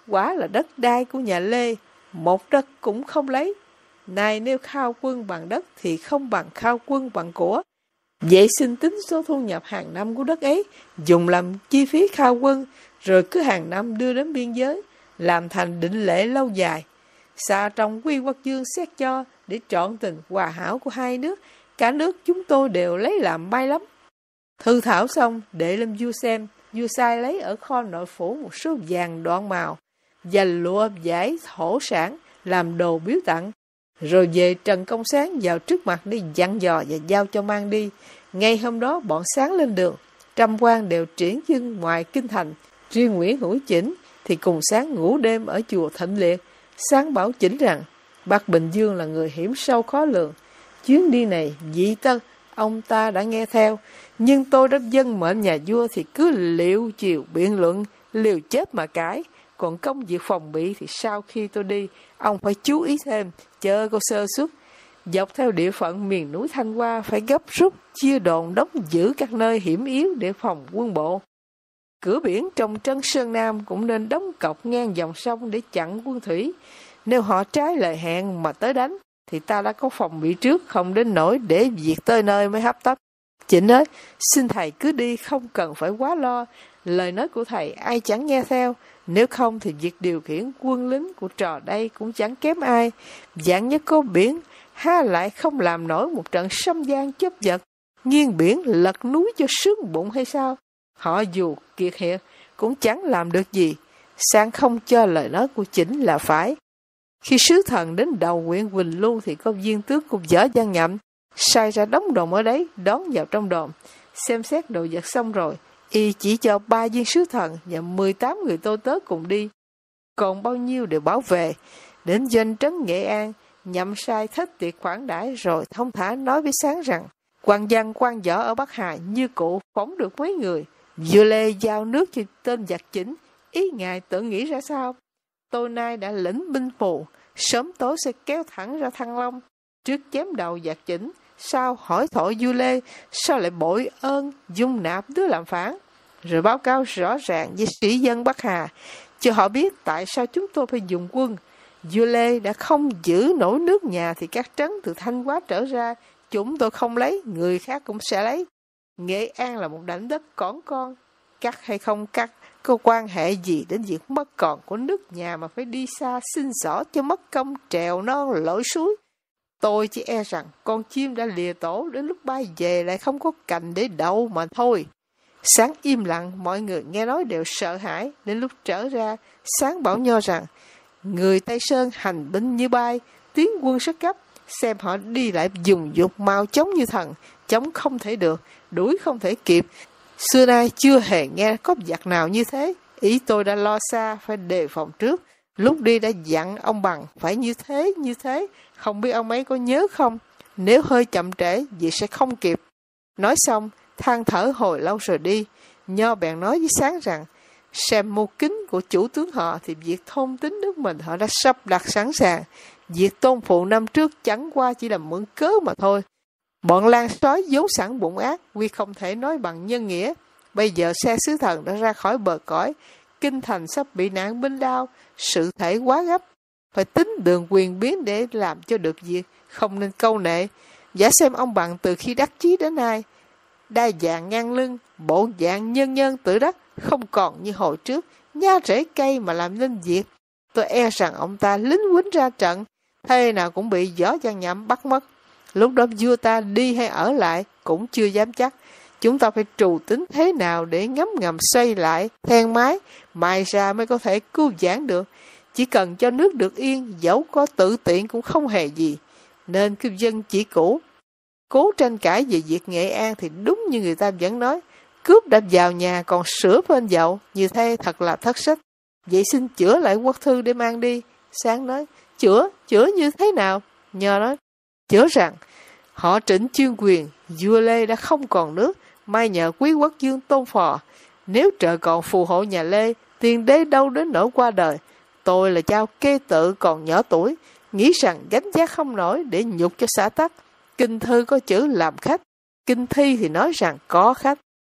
quả là đất đai của nhà Lê, một đất cũng không lấy. Nay nếu khao quân bằng đất thì không bằng khao quân bằng của. Vậy xin tính số thu nhập hàng năm của đất ấy, dùng làm chi phí khao quân, rồi cứ hàng năm đưa đến biên giới, làm thành định lệ lâu dài. Xa trong Quy Quốc Dương xét cho, để trọn tình hòa hảo của hai nước, cả nước chúng tôi đều lấy làm may lắm. Thư thảo xong, để lên vua xem, vua sai lấy ở kho nội phủ một số vàng đoạn màu, và lụa vải thổ sản, làm đồ biếu tặng. Rồi về Trần Công Sáng vào trước mặt đi dặn dò và giao cho mang đi. Ngay hôm đó bọn Sáng lên đường, trăm quan đều triển dưng ngoài kinh thành. Riêng Nguyễn Hữu Chỉnh thì cùng Sáng ngủ đêm ở chùa Thịnh Liệt. Sáng bảo Chỉnh rằng Bắc Bình Dương là người hiểm sâu khó lường. Chuyến đi này dị tân, ông ta đã nghe theo, nhưng tôi đã dân mệnh nhà vua thì cứ liệu chiều biện luận, liều chết mà cãi. Còn công việc phòng bị thì sau khi tôi đi, ông phải chú ý thêm, chờ cô sơ xuất. Dọc theo địa phận miền núi Thanh Hoa phải gấp rút, chia đồn đóng giữ các nơi hiểm yếu để phòng quân bộ. Cửa biển trong Trấn Sơn Nam cũng nên đóng cọc ngang dòng sông để chặn quân thủy. Nếu họ trái lời hẹn mà tới đánh, thì ta đã có phòng bị trước, không đến nỗi để việc tới nơi mới hấp tấp. Chỉnh nói, xin thầy cứ đi, không cần phải quá lo. Lời nói của thầy ai chẳng nghe theo. Nếu không thì việc điều khiển quân lính của trò đây cũng chẳng kém ai. Dạng nhất có biển, ha lại không làm nổi một trận xâm gian chấp vật, nghiêng biển lật núi cho sướng bụng hay sao? Họ dù kiệt hiệt cũng chẳng làm được gì. Sang không cho lời nói của Chỉnh là phải. Khi sứ thần đến đầu huyện Quỳnh Lưu thì có viên tướng của Võ Văn Nhậm sai ra đóng đồn ở đấy, đón vào trong đồn. Xem xét đồ vật xong rồi, y chỉ cho ba viên sứ thần và mười tám người tô tớ cùng đi. Còn bao nhiêu đều bảo vệ. Đến doanh trấn Nghệ An, Nhậm sai thết tiệc khoản đãi rồi thông thả nói với Sáng rằng quan văn quan võ ở Bắc Hà như cụ phóng được mấy người. Vua Lê giao nước cho tên giặc Chỉnh, ý ngài tự nghĩ ra sao? Tôi nay đã lĩnh binh phù, sớm tối sẽ kéo thẳng ra Thăng Long, trước chém đầu giặc Chỉnh, sao hỏi thổi vua Lê, sao lại bội ơn dung nạp đứa làm phản, rồi báo cáo rõ ràng với sĩ dân Bắc Hà, cho họ biết tại sao chúng tôi phải dùng quân. Vua Lê đã không giữ nổi nước nhà thì các trấn từ Thanh Hóa trở ra, chúng tôi không lấy, người khác cũng sẽ lấy. Nghệ An là một đảnh đất cỏn con, cắt hay không cắt, có quan hệ gì đến việc mất còn của nước nhà mà phải đi xa xin xỏ cho mất công trèo non lội suối. Tôi chỉ e rằng con chim đã lìa tổ, đến lúc bay về lại không có cành để đậu mà thôi. Sáng im lặng, mọi người nghe nói đều sợ hãi. Đến lúc trở ra, Sáng bảo Nho rằng người Tây Sơn hành binh như bay, tiến quân rất gấp, xem họ đi lại dùng dục mau chống như thần, chống không thể được, đuổi không thể kịp. Xưa nay chưa hề nghe có giặc nào như thế. Ý tôi đã lo xa, phải đề phòng trước. Lúc đi đã dặn ông Bằng phải như thế, như thế. Không biết ông ấy có nhớ không? Nếu hơi chậm trễ, vậy sẽ không kịp. Nói xong, than thở hồi lâu rồi đi. Nho bèn nói với Sáng rằng, xem mưu kính của chủ tướng họ thì việc thôn tính nước mình họ đã sắp đặt sẵn sàng. Việc tôn phụ năm trước chẳng qua chỉ là mượn cớ mà thôi. Bọn lan sói vốn sẵn bụng ác, vì không thể nói bằng nhân nghĩa. Bây giờ xe sứ thần đã ra khỏi bờ cõi, kinh thành sắp bị nạn binh đao, sự thể quá gấp. Phải tính đường quyền biến để làm cho được việc, không nên câu nệ. Giả xem ông Bằng từ khi đắc chí đến nay, đa dạng ngang lưng, bộ dạng nhân nhân tự đắc, không còn như hồi trước, nha rễ cây mà làm nên việc. Tôi e rằng ông ta lính quýnh ra trận, thế nào cũng bị Võ Văn Nhậm bắt mất. Lúc đó vua ta đi hay ở lại cũng chưa dám chắc. Chúng ta phải trù tính thế nào để ngấm ngầm xoay lại then mái, mai ra mới có thể cứu vãn được. Chỉ cần cho nước được yên, dẫu có tự tiện cũng không hề gì. Nên cứ dân chỉ cũ. Cố tranh cãi về việc Nghệ An thì đúng như người ta vẫn nói, cướp đã vào nhà còn sửa phên dậu, như thế thật là thất sách. Vậy xin chữa lại quốc thư để mang đi. Sáng nói, chữa, chữa như thế nào? Nho nói, chữa rằng, họ Trịnh chuyên quyền, vua Lê đã không còn nước, mai nhờ quý quốc dương tôn phò. Nếu trời còn phù hộ nhà Lê, tiền đế đâu đến nỗi qua đời. Tôi là cháu kê tự còn nhỏ tuổi, nghĩ rằng gánh giá không nổi để nhục cho xã tắc. Kinh thư có chữ làm khách, kinh thi thì nói rằng có khách.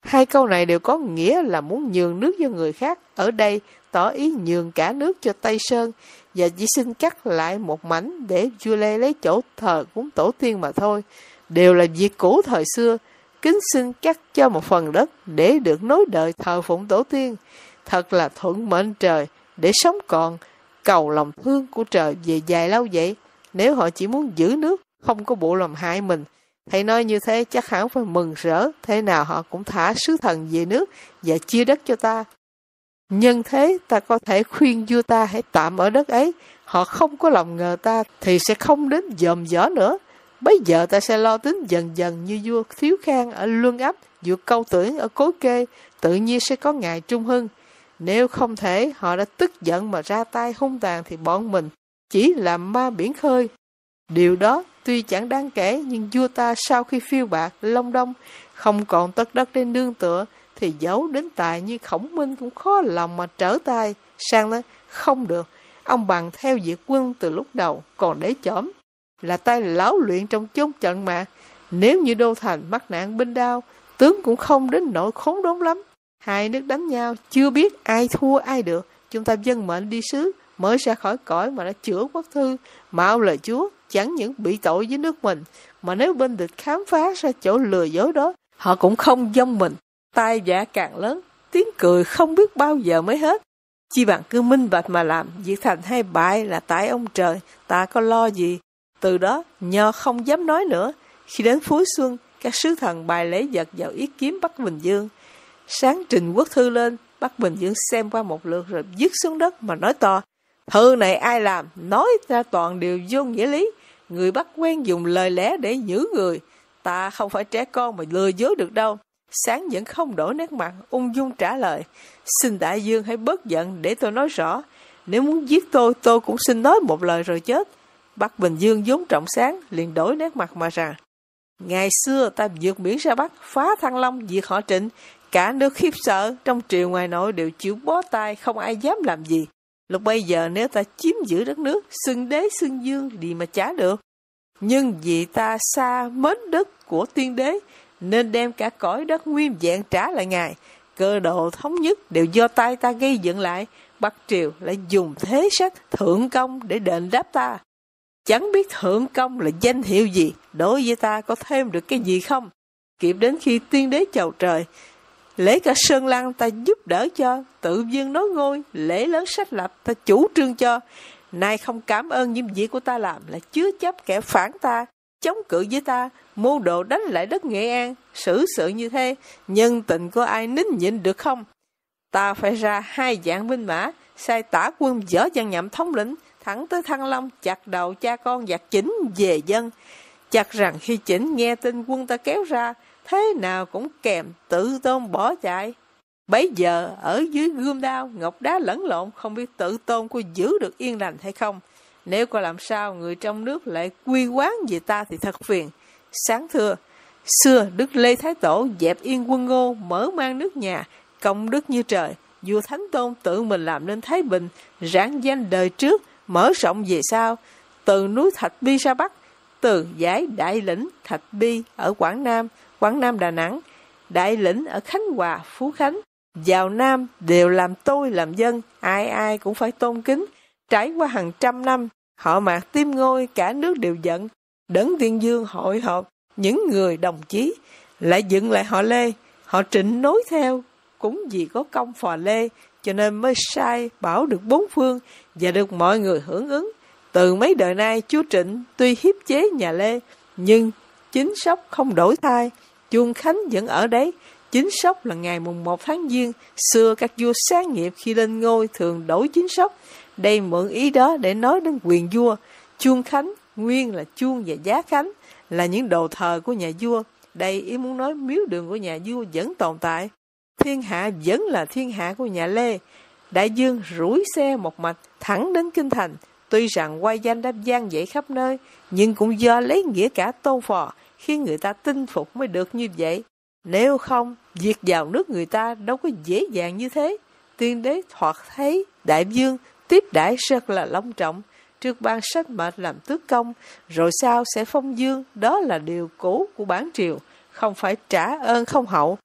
Hai câu này đều có nghĩa là muốn nhường nước cho người khác, ở đây tỏ ý nhường cả nước cho Tây Sơn, và chỉ xin cắt lại một mảnh để vua Lê lấy chỗ thờ cúng tổ tiên mà thôi. Đều là việc cũ thời xưa, kính xin cắt cho một phần đất để được nối đời thờ phụng tổ tiên. Thật là thuận mệnh trời, để sống còn, cầu lòng thương của trời về dài lâu vậy. Nếu họ chỉ muốn giữ nước, không có bộ làm hại mình, thầy nói như thế chắc hẳn phải mừng rỡ, thế nào họ cũng thả sứ thần về nước và chia đất cho ta. Nhân thế ta có thể khuyên vua ta hãy tạm ở đất ấy, họ không có lòng ngờ ta thì sẽ không đến dòm dõ nữa. Bây giờ ta sẽ lo tính dần dần như vua Thiếu Khang ở Luân Ấp, vua Câu Tuyển ở Cối Kê, tự nhiên sẽ có ngày trung hưng. Nếu không thể họ đã tức giận mà ra tay hung tàn thì bọn mình chỉ làm ma biển khơi. Điều đó tuy chẳng đáng kể, nhưng vua ta sau khi phiêu bạc Long Đông không còn tất đất để nương tựa, thì giấu đến tài như Khổng Minh cũng khó lòng mà trở tay sang nói không được. Ông bằng theo việc quân từ lúc đầu, còn để chỏm là tay lão luyện trong chốn trận mà. Nếu như đô thành mắc nạn binh đao, tướng cũng không đến nỗi khốn đốn lắm. Hai nước đánh nhau, chưa biết ai thua ai được. Chúng ta dân mệnh đi sứ, mới ra khỏi cõi mà đã chữa quốc thư, mạo lời Chúa, chẳng những bị tội với nước mình, mà nếu bên địch khám phá ra chỗ lừa dối đó, họ cũng không vong mình. Tai vạ càng lớn, tiếng cười không biết bao giờ mới hết. Chi bằng cứ minh bạch mà làm, việc thành hay bại là tại ông trời, ta có lo gì. Từ đó, Nho không dám nói nữa. Khi đến cuối xuân, các sứ thần bài lễ vật vào yết kiếm Bắc Bình Dương. Sáng trình quốc thư lên, Bắc Bình Dương xem qua một lượt rồi dứt xuống đất mà nói to. Thư này ai làm, nói ra toàn điều vô nghĩa lý. Người Bắc quen dùng lời lẽ để giữ người. Ta không phải trẻ con mà lừa dối được đâu. Sáng vẫn không đổi nét mặt, ung dung trả lời. Xin đại dương hãy bớt giận để tôi nói rõ. Nếu muốn giết tôi, tôi cũng xin nói một lời rồi chết. Bắc Bình Dương vốn trọng Sáng, liền đổi nét mặt mà rằng. Ngày xưa ta vượt biển ra Bắc, phá Thăng Long, diệt họ Trịnh. Cả nước khiếp sợ, trong triều ngoài nội đều chịu bó tay, không ai dám làm gì. Lúc bây giờ nếu ta chiếm giữ đất nước, xưng đế xưng dương gì mà trả được. Nhưng vì ta xa mến đất của tiên đế, nên đem cả cõi đất nguyên vẹn trả lại ngài. Cơ độ thống nhất đều do tay ta gây dựng lại. Bắc triều lại dùng thế sách thượng công để đền đáp ta. Chẳng biết thượng công là danh hiệu gì, đối với ta có thêm được cái gì không? Kịp đến khi tiên đế chầu trời, lễ cả Sơn Lăng ta giúp đỡ cho, tự dưng nói ngôi, lễ lớn sách lập ta chủ trương cho. Nay không cảm ơn những việc của ta làm là chứa chấp kẻ phản ta, chống cự với ta, mưu đồ đánh lại đất Nghệ An, xử sự như thế, nhân tình của ai nín nhịn được không? Ta phải ra hai vạn binh mã, sai tả quân Võ Văn Nhậm thống lĩnh, thẳng tới Thăng Long, chặt đầu cha con giặc Chỉnh về dân. Chắc rằng khi Chỉnh nghe tin quân ta kéo ra, thế nào cũng kèm tự tôn bỏ chạy. Bấy giờ ở dưới gươm đao, ngọc đá lẫn lộn, không biết tự tôn có giữ được yên lành hay không. Nếu có làm sao người trong nước lại quy quán về ta thì thật phiền. Sáng thưa, xưa Đức Lê Thái Tổ dẹp yên quân Ngô, mở mang nước nhà, công đức như trời. Vua Thánh Tôn tự mình làm nên Thái Bình, rạng danh đời trước, mở rộng về sau. Từ núi Thạch Bi ra Bắc, từ giải Đại Lĩnh, Thạch Bi ở Quảng Nam, Quảng Nam Đà Nẵng, Đại Lĩnh ở Khánh Hòa, Phú Khánh, vào Nam đều làm tôi làm dân, ai ai cũng phải tôn kính. Trải qua hàng trăm năm, họ Mạc Tim Ngôi cả nước đều giận. Đấng Tiên Dương hội họp những người đồng chí, lại dựng lại họ Lê, họ Trịnh nối theo, cũng vì có công phò Lê, cho nên mới sai bảo được bốn phương và được mọi người hưởng ứng. Từ mấy đời nay, chúa Trịnh tuy hiếp chế nhà Lê, nhưng chính sóc không đổi thay, chuông khánh vẫn ở đấy. Chính sóc là ngày mùng một tháng Giêng, xưa các vua sáng nghiệp khi lên ngôi thường đổi chính sóc. Đây mượn ý đó để nói đến quyền vua. Chuông khánh nguyên là chuông và giá khánh, là những đồ thờ của nhà vua. Đây ý muốn nói miếu đường của nhà vua vẫn tồn tại. Thiên hạ vẫn là thiên hạ của nhà Lê. Đại dương rủi xe một mạch thẳng đến kinh thành. Tuy rằng oai danh đã vang dậy khắp nơi, nhưng cũng do lấy nghĩa cả tôn phò khiến người ta tin phục mới được như vậy. Nếu không, việc vào nước người ta đâu có dễ dàng như thế. Tiên đế thoạt thấy đại vương tiếp đãi rất là long trọng, trước ban sách mệnh làm tước công, rồi sau sẽ phong dương. Đó là điều cũ của bản triều, không phải trả ơn không hậu.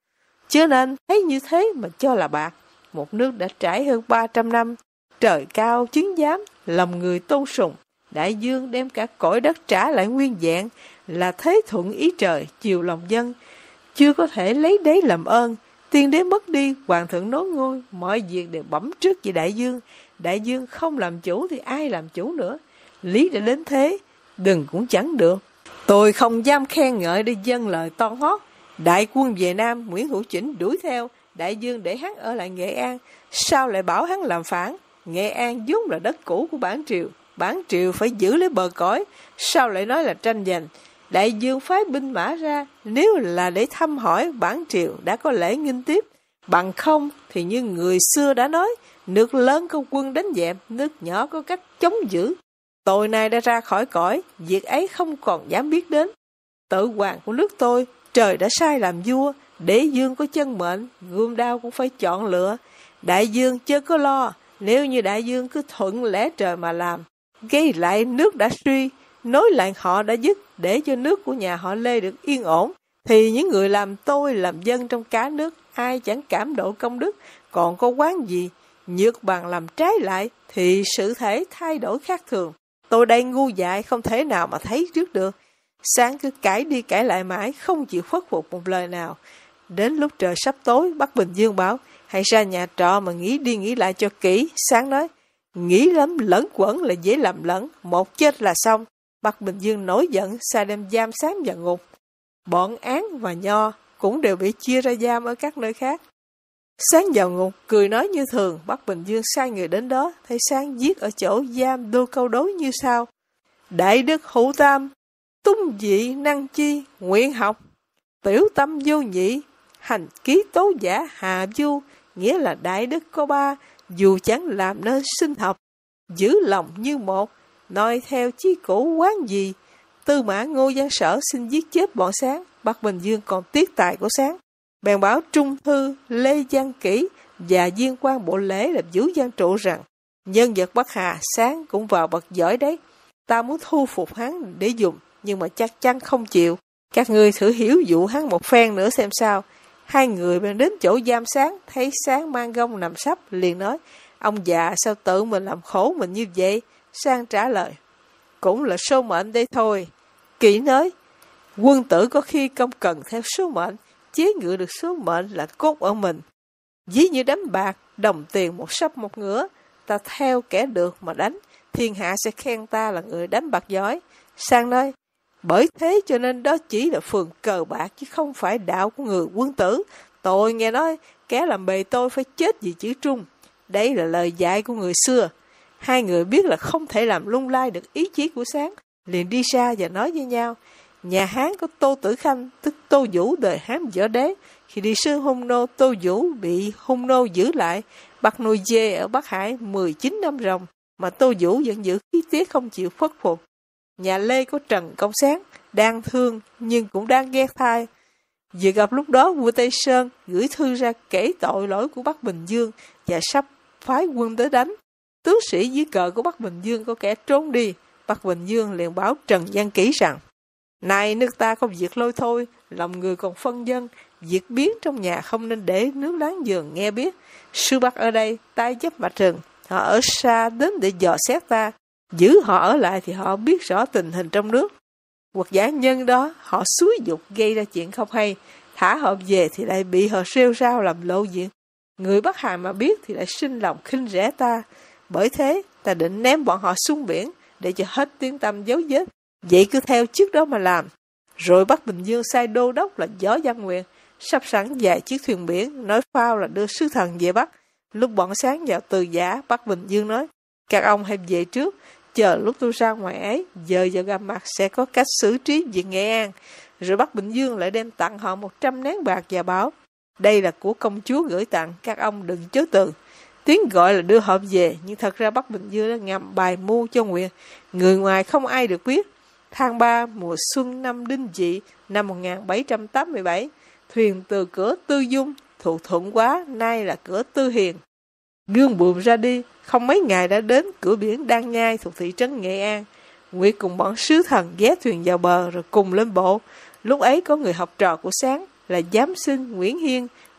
Chứ nên thấy như thế mà cho là bạc. Một nước đã trải hơn ba trăm năm, trời cao chứng giám, lòng người tôn sùng. Đại dương đem cả cõi đất trả lại nguyên dạng, là thế thuận ý trời, chiều lòng dân. Chưa có thể lấy đấy làm ơn. Tiên đế mất đi, hoàng thượng nối ngôi, mọi việc đều bẩm trước về đại dương. Đại dương không làm chủ thì ai làm chủ nữa. Lý đã đến thế, đừng cũng chẳng được. Tôi không dám khen ngợi để dâng lời to hót. Đại quân về Nam, Nguyễn Hữu Chỉnh đuổi theo. Đại dương để hắn ở lại Nghệ An. Sao lại bảo hắn làm phản? Nghệ An vốn là đất cũ của Bản Triều. Bản Triều phải giữ lấy bờ cõi. Sao lại nói là tranh giành? Đại dương phái binh mã ra, nếu là để thăm hỏi Bản Triều đã có lễ nghênh tiếp. Bằng không thì như người xưa đã nói, nước lớn có quân đánh dẹp, nước nhỏ có cách chống giữ. Tôi nay đã ra khỏi cõi, việc ấy không còn dám biết đến. Tự hoàng của nước tôi, trời đã sai làm vua, đế dương có chân mệnh, gươm đao cũng phải chọn lựa. Đại dương chớ có lo, nếu như đại dương cứ thuận lẽ trời mà làm, gây lại nước đã suy, nối lại họ đã dứt, để cho nước của nhà họ Lê được yên ổn, thì những người làm tôi, làm dân trong cả nước, ai chẳng cảm độ công đức, còn có quán gì, nhược bằng làm trái lại, thì sự thể thay đổi khác thường. Tôi đây ngu dại không thể nào mà thấy trước được. Sáng cứ cãi đi cãi lại mãi, không chịu khuất phục một lời nào. Đến lúc trời sắp tối, Bắc Bình Dương bảo, hãy ra nhà trọ mà nghĩ đi nghĩ lại cho kỹ. Sáng nói, nghĩ lắm lẫn quẩn là dễ lầm lẫn, một chết là xong. Bắc Bình Dương nổi giận, sai đem giam Sáng vào ngục. Bọn Án và Nho cũng đều bị chia ra giam ở các nơi khác. Sáng vào ngục, cười nói như thường. Bắc Bình Dương sai người đến đó, thấy Sáng viết ở chỗ giam đôi câu đối như sau: Đại đức hữu tam, tung dị năng chi, nguyện học, tiểu tâm vô nhị, hành ký tố giả hà du. Nghĩa là đại đức có ba, dù chẳng làm nên sinh học, giữ lòng như một, nói theo chí cũ quán gì. Tư mã Ngô Giang Sở xin giết chết bọn Sáng. Bắc Bình Dương còn tiếc tài của Sáng, bèn bảo Trung Thư, Lê Giang Kỷ và viên quan bộ lễ là Vũ Giang Trụ rằng, nhân vật Bắc Hà, Sáng cũng vào bậc giỏi đấy, ta muốn thu phục hắn để dùng, nhưng mà chắc chắn không chịu. Các ngươi thử hiểu dụ hắn một phen nữa xem sao. Hai người bèn đến chỗ giam Sáng, thấy Sáng mang gông nằm sấp, liền nói, ông già sao tự mình làm khổ mình như vậy? Sáng trả lời, cũng là số mệnh đây thôi. Kỷ nói, quân tử có khi không cần theo số mệnh, chế ngự được số mệnh là cốt ở mình. Ví như đánh bạc, đồng tiền một sấp một ngửa, ta theo kẻ được mà đánh, thiên hạ sẽ khen ta là người đánh bạc giỏi. Sang nói, bởi thế cho nên đó chỉ là phường cờ bạc chứ không phải đạo của người quân tử. Tôi nghe nói, kẻ làm bề tôi phải chết vì chữ trung. Đây là lời dạy của người xưa. Hai người biết là không thể làm lung lay được ý chí của Sáng, liền đi ra và nói với nhau. Nhà Hán có Tô Tử Khanh, tức Tô Vũ đời Hán võ đế. Khi đi sư hung nô, Tô Vũ bị hung nô giữ lại, bắt nuôi dê ở Bắc Hải mười chín năm ròng, mà Tô Vũ vẫn giữ khí tiết không chịu khuất phục. Nhà Lê có Trần Công Sáng, đang thương nhưng cũng đang ghét thai. Vừa gặp lúc đó vua Tây Sơn gửi thư ra kể tội lỗi của Bắc Bình Dương và sắp phái quân tới đánh. Tướng sĩ dưới cờ của Bắc Bình Dương có kẻ trốn đi. Bắc Bình Dương liền bảo Trần Giang Kỷ rằng, này nước ta có việc lôi thôi, lòng người còn phân dân, việc biến trong nhà không nên để nước láng giềng nghe biết. Sư Bắc ở đây, tay chấp mặt rừng, họ ở xa đến để dò xét ta. Giữ họ ở lại thì họ biết rõ tình hình trong nước. Hoặc giả nhân đó, họ xúi dục gây ra chuyện không hay, thả họ về thì lại bị họ rêu rao làm lộ diện. Người Bắc Hà mà biết thì lại sinh lòng khinh rẻ ta. Bởi thế, ta định ném bọn họ xuống biển để cho hết tiếng tăm dấu vết. Vậy cứ theo trước đó mà làm. Rồi Bắc Bình Dương sai đô đốc là Võ Văn Nguyện sắp sẵn vài chiếc thuyền biển, nói phao là đưa sứ thần về Bắc. Lúc bọn Sáng vào Từ Giả, Bắc Bình Dương nói, các ông hãy về trước, chờ lúc tôi ra ngoài ấy, giờ vào gặp mặt sẽ có cách xử trí việc Nghệ An. Rồi Bắc Bình Dương lại đem tặng họ một trăm nén bạc và bảo, đây là của công chúa gửi tặng, các ông đừng chối từ. Tiếng gọi là đưa họ về, nhưng thật ra Bắc Bình Dương đã ngầm bài mưu cho Nguyện. Người ngoài không ai được biết. Tháng ba mùa xuân năm Đinh Dỵ năm một nghìn bảy trăm tám mươi bảy, thuyền từ cửa Tư Dung thuộc Thuận Quá, nay là cửa Tư Hiền, gương buồm ra đi. Không mấy ngày đã đến cửa biển Đan Nhai thuộc thị trấn Nghệ An. Nguyệt cùng bọn sứ thần ghé thuyền vào bờ rồi cùng lên bộ. Lúc ấy có người học trò của Sáng là giám sinh Nguyễn Hiên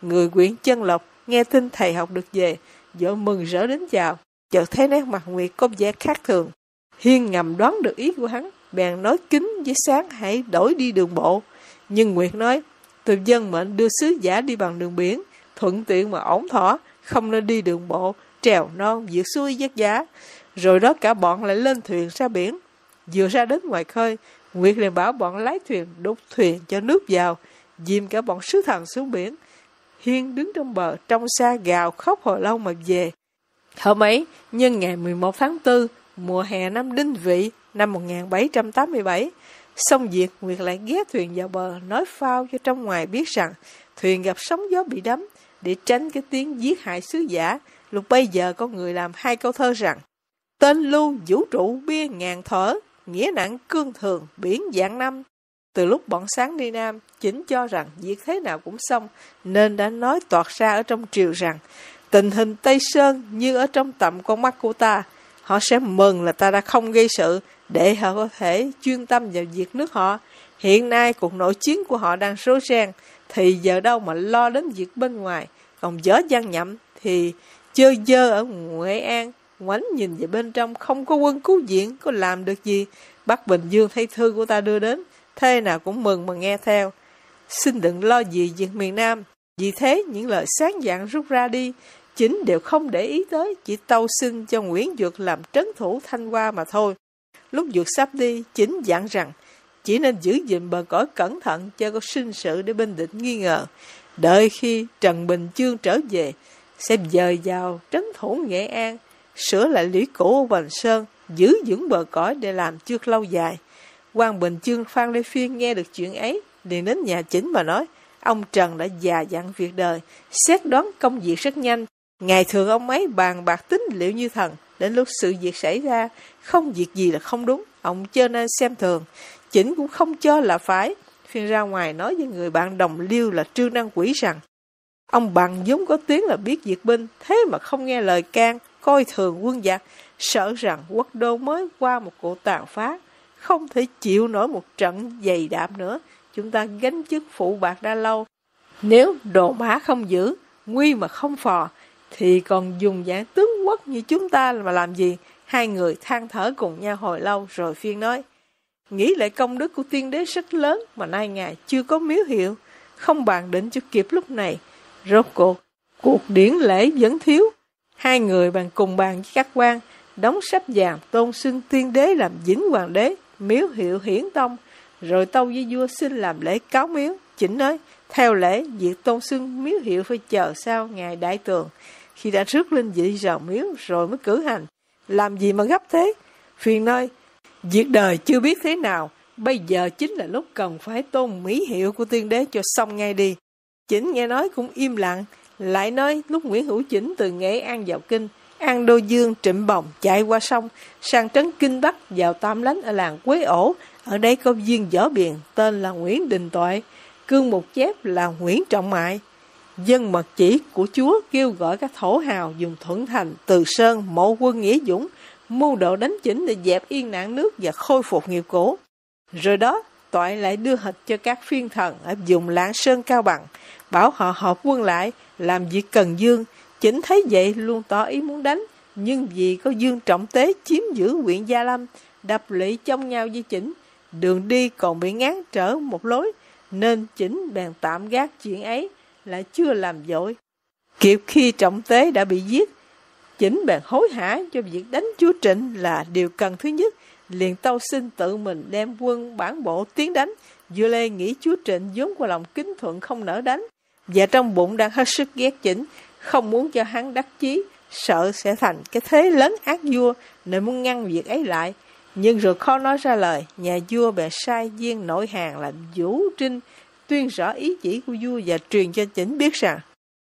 Người huyện Chân Lộc nghe tin thầy học được về, vội mừng rỡ đến chào, chợt thấy nét mặt Nguyệt có vẻ khác thường. Hiên ngầm đoán được ý của hắn, bèn nói kính với Sáng hãy đổi đi đường bộ. Nhưng Nguyệt nói, tôi dân mệnh đưa sứ giả đi bằng đường biển, thuận tiện mà ổn thỏa, không nên đi đường bộ, trèo non, vượt suối vất vả. Rồi đó cả bọn lại lên thuyền ra biển. Vừa ra đến ngoài khơi, Nguyệt liền bảo bọn lái thuyền đục thuyền cho nước vào, dìm cả bọn sứ thần xuống biển. Hiên đứng trong bờ, trong xa gào khóc hồi lâu mà về. Hôm ấy, nhân ngày mười một tháng tư, mùa hè năm Đinh Vị, năm một nghìn bảy trăm tám mươi bảy, xong việc, Nguyệt lại ghé thuyền vào bờ, nói phao cho trong ngoài biết rằng thuyền gặp sóng gió bị đắm, để tránh cái tiếng giết hại sứ giả. Lúc bây giờ có người làm hai câu thơ rằng: tên lưu vũ trụ bia ngàn thở, nghĩa nặng cương thường biển vạn năm. Từ lúc bọn Sáng đi Nam, Chính cho rằng việc thế nào cũng xong, nên đã nói toạc ra ở trong triều rằng tình hình Tây Sơn như ở trong tầm con mắt của ta. Họ sẽ mừng là ta đã không gây sự, để họ có thể chuyên tâm vào việc nước họ. Hiện nay cuộc nội chiến của họ đang rối ren, thì giờ đâu mà lo đến việc bên ngoài. Còn Võ Văn Nhậm thì chơi dơ ở Nghệ An, ngoảnh nhìn về bên trong không có quân cứu viện, có làm được gì. Bắc Bình Dương thấy thư của ta đưa đến, thế nào cũng mừng mà nghe theo. Xin đừng lo gì việc miền Nam. Vì thế những lời sáng dạn rút ra đi, Chính đều không để ý tới, chỉ tâu xin cho Nguyễn Duật làm trấn thủ Thanh Hoa mà thôi. Lúc Duật sắp đi, Chính dặn rằng chỉ nên giữ gìn bờ cõi cẩn thận, cho có sinh sự để binh địch nghi ngờ. Đợi khi Trần Bình Chương trở về, sẽ dời vào trấn thủ Nghệ An, sửa lại lũy cũ ở Hoành Sơn, giữ vững bờ cõi để làm trước lâu dài. Quan Bình Chương Phan Lê Phiên nghe được chuyện ấy, liền đến nhà Chính mà nói, ông Trần đã già dặn việc đời, xét đoán công việc rất nhanh. Ngày thường ông ấy bàn bạc tính liệu như thần, đến lúc sự việc xảy ra, không việc gì là không đúng, ông cho nên xem thường. Chính cũng không cho là phải. Phiên ra ngoài nói với người bạn đồng liêu là Trương Đăng Quỷ rằng, ông Bằng vốn có tiếng là biết duyệt binh, thế mà không nghe lời can, coi thường quân giặc, sợ rằng quốc đô mới qua một cuộc tàn phá, không thể chịu nổi một trận dày đạp nữa. Chúng ta gánh chức phụ bạc đã lâu, nếu đồ mã không giữ, nguy mà không phò, thì còn dùng dạng tướng quốc như chúng ta mà làm gì? Hai người than thở cùng nhau hồi lâu, rồi Phiên nói, nghĩ lại công đức của tiên đế rất lớn, mà nay ngài chưa có miếu hiệu, không bàn định cho kịp lúc này. Rốt cuộc, cuộc điển lễ vẫn thiếu. Hai người bàn cùng bàn với các quan, đóng sắp vàng tôn xưng tiên đế làm vĩnh hoàng đế, miếu hiệu hiển tông, rồi tâu với vua xin làm lễ cáo miếu. Chỉnh nói, theo lễ, việc tôn xưng miếu hiệu phải chờ sau ngày đại tường, khi đã rước lên vị rào miếu rồi mới cử hành. Làm gì mà gấp thế? Phiên nói, việc đời chưa biết thế nào, bây giờ chính là lúc cần phải tôn mỹ hiệu của tiên đế cho xong ngay đi. Chỉnh nghe nói cũng im lặng, lại nói lúc Nguyễn Hữu Chỉnh từ Nghệ An vào Kinh, An Đô Dương Trịnh Bồng chạy qua sông, sang trấn Kinh Bắc vào Tam Lánh ở làng Quế Ổ, ở đây có viên võ biền tên là Nguyễn Đình Toại, cương mục chép là Nguyễn Trọng Mại. Dân mật chỉ của Chúa kêu gọi các thổ hào dùng Thuận Thành, Từ Sơn, mộ quân Nghĩa Dũng, mưu đồ đánh Chỉnh để dẹp yên nạn nước và khôi phục nghiệp cũ. Rồi đó, Toại lại đưa hịch cho các phiên thần ở vùng Lạng Sơn Cao Bằng, bảo họ họp quân lại, làm việc Cần Dương. Chỉnh thấy vậy luôn tỏ ý muốn đánh, nhưng vì có Dương Trọng Tế chiếm giữ huyện Gia Lâm, đập lụy trong nhau với Chỉnh, đường đi còn bị ngán trở một lối, nên Chỉnh bèn tạm gác chuyện ấy, lại chưa làm vội. Kịp khi Trọng Tế đã bị giết, Chỉnh bèn hối hả cho việc đánh chúa Trịnh là điều cần thứ nhất, liền tâu xin tự mình đem quân bản bộ tiến đánh. Vua Lê nghĩ chúa Trịnh vốn qua lòng kính thuận không nỡ đánh, và trong bụng đang hết sức ghét Chỉnh, không muốn cho hắn đắc chí, sợ sẽ thành cái thế lớn ác vua, nên muốn ngăn việc ấy lại. Nhưng rồi khó nói ra lời, nhà vua bèn sai viên nội hàng là Vũ Trinh tuyên rõ ý chỉ của vua và truyền cho Chỉnh biết rằng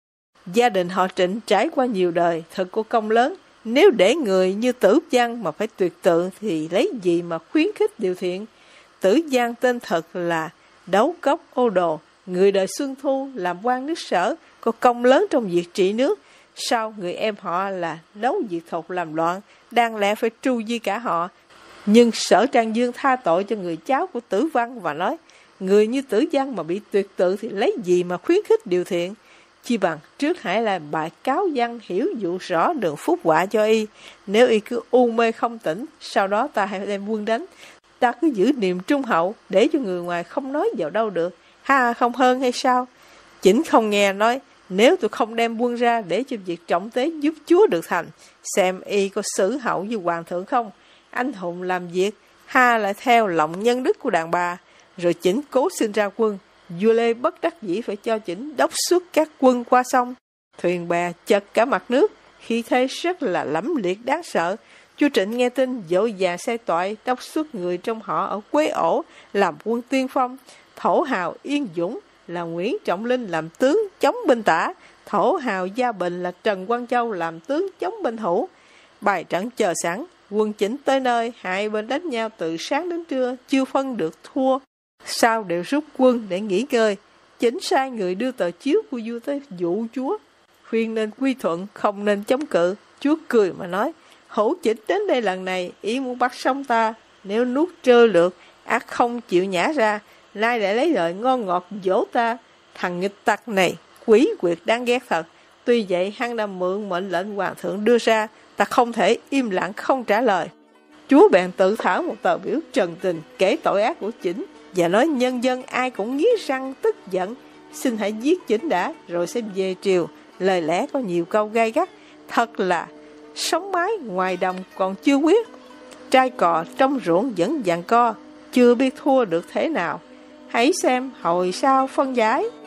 gia đình họ Trịnh trải qua nhiều đời thật có công lớn, nếu để người như Tử Văn mà phải tuyệt tự thì lấy gì mà khuyến khích điều thiện. Tử Văn tên thật là Đấu Cốc Ô Đồ, người đời Xuân Thu, làm quan nước Sở, có công lớn trong việc trị nước. Sau người em họ là Đấu Diệt Thục làm loạn, đang lẽ phải tru di cả họ. Nhưng Sở Trang Dương tha tội cho người cháu của Tử Văn và nói, người như Tử Văn mà bị tuyệt tự thì lấy gì mà khuyến khích điều thiện. Chi bằng trước hãy làm bài cáo văn hiểu dụ rõ đường phúc họa cho y. Nếu y cứ u mê không tỉnh, sau đó ta hãy đem quân đánh. Ta cứ giữ niềm trung hậu, để cho người ngoài không nói vào đâu được. Ha, không hơn hay sao? Chỉnh không nghe nói, nếu tôi không đem quân ra để cho việc trọng tế giúp Chúa được thành, xem y có xử hậu như hoàng thượng không? Anh hùng làm việc, ha lại theo lòng nhân đức của đàn bà. Rồi Chỉnh cố xin ra quân. Vua Lê bất đắc dĩ phải cho Chỉnh đốc xuất các quân qua sông. Thuyền bè chật cả mặt nước, khi thế rất là lẫm liệt đáng sợ. Chúa Trịnh nghe tin, vội vàng sai toại đốc xuất người trong họ ở Quế Ổ làm quân tiên phong. Thổ hào Yên Dũng là Nguyễn Trọng Linh làm tướng chống binh Tả. Thổ hào Gia Bình là Trần Quang Châu làm tướng chống binh Hữu. Bài trận chờ sẵn, quân Chỉnh tới nơi, hai bên đánh nhau từ sáng đến trưa, chưa phân được thua. Sau đều rút quân để nghỉ ngơi. Chỉnh sai người đưa tờ chiếu của vua tới dụ Chúa, khuyên nên quy thuận, không nên chống cự. Chúa cười mà nói, Hữu Chỉnh đến đây lần này, ý muốn bắt sống ta, nếu nuốt trơ lược, ắt không chịu nhả ra, nay lại lấy lời ngon ngọt dỗ ta. Thằng nghịch tặc này, quỷ quyệt đáng ghét thật. Tuy vậy, hắn đã mượn mệnh lệnh hoàng thượng đưa ra, ta không thể im lặng không trả lời. Chúa bèn tự thảo một tờ biểu trần tình kể tội ác của Chỉnh, và nói nhân dân ai cũng nghiến răng tức giận, xin hãy giết Chỉnh đã, rồi sẽ về triều. Lời lẽ có nhiều câu gay gắt, thật là sống mái ngoài đồng còn chưa quyết, trai cò trong ruộng vẫn giằng co, chưa biết thua được thế nào. Hãy xem hồi sau phân giải.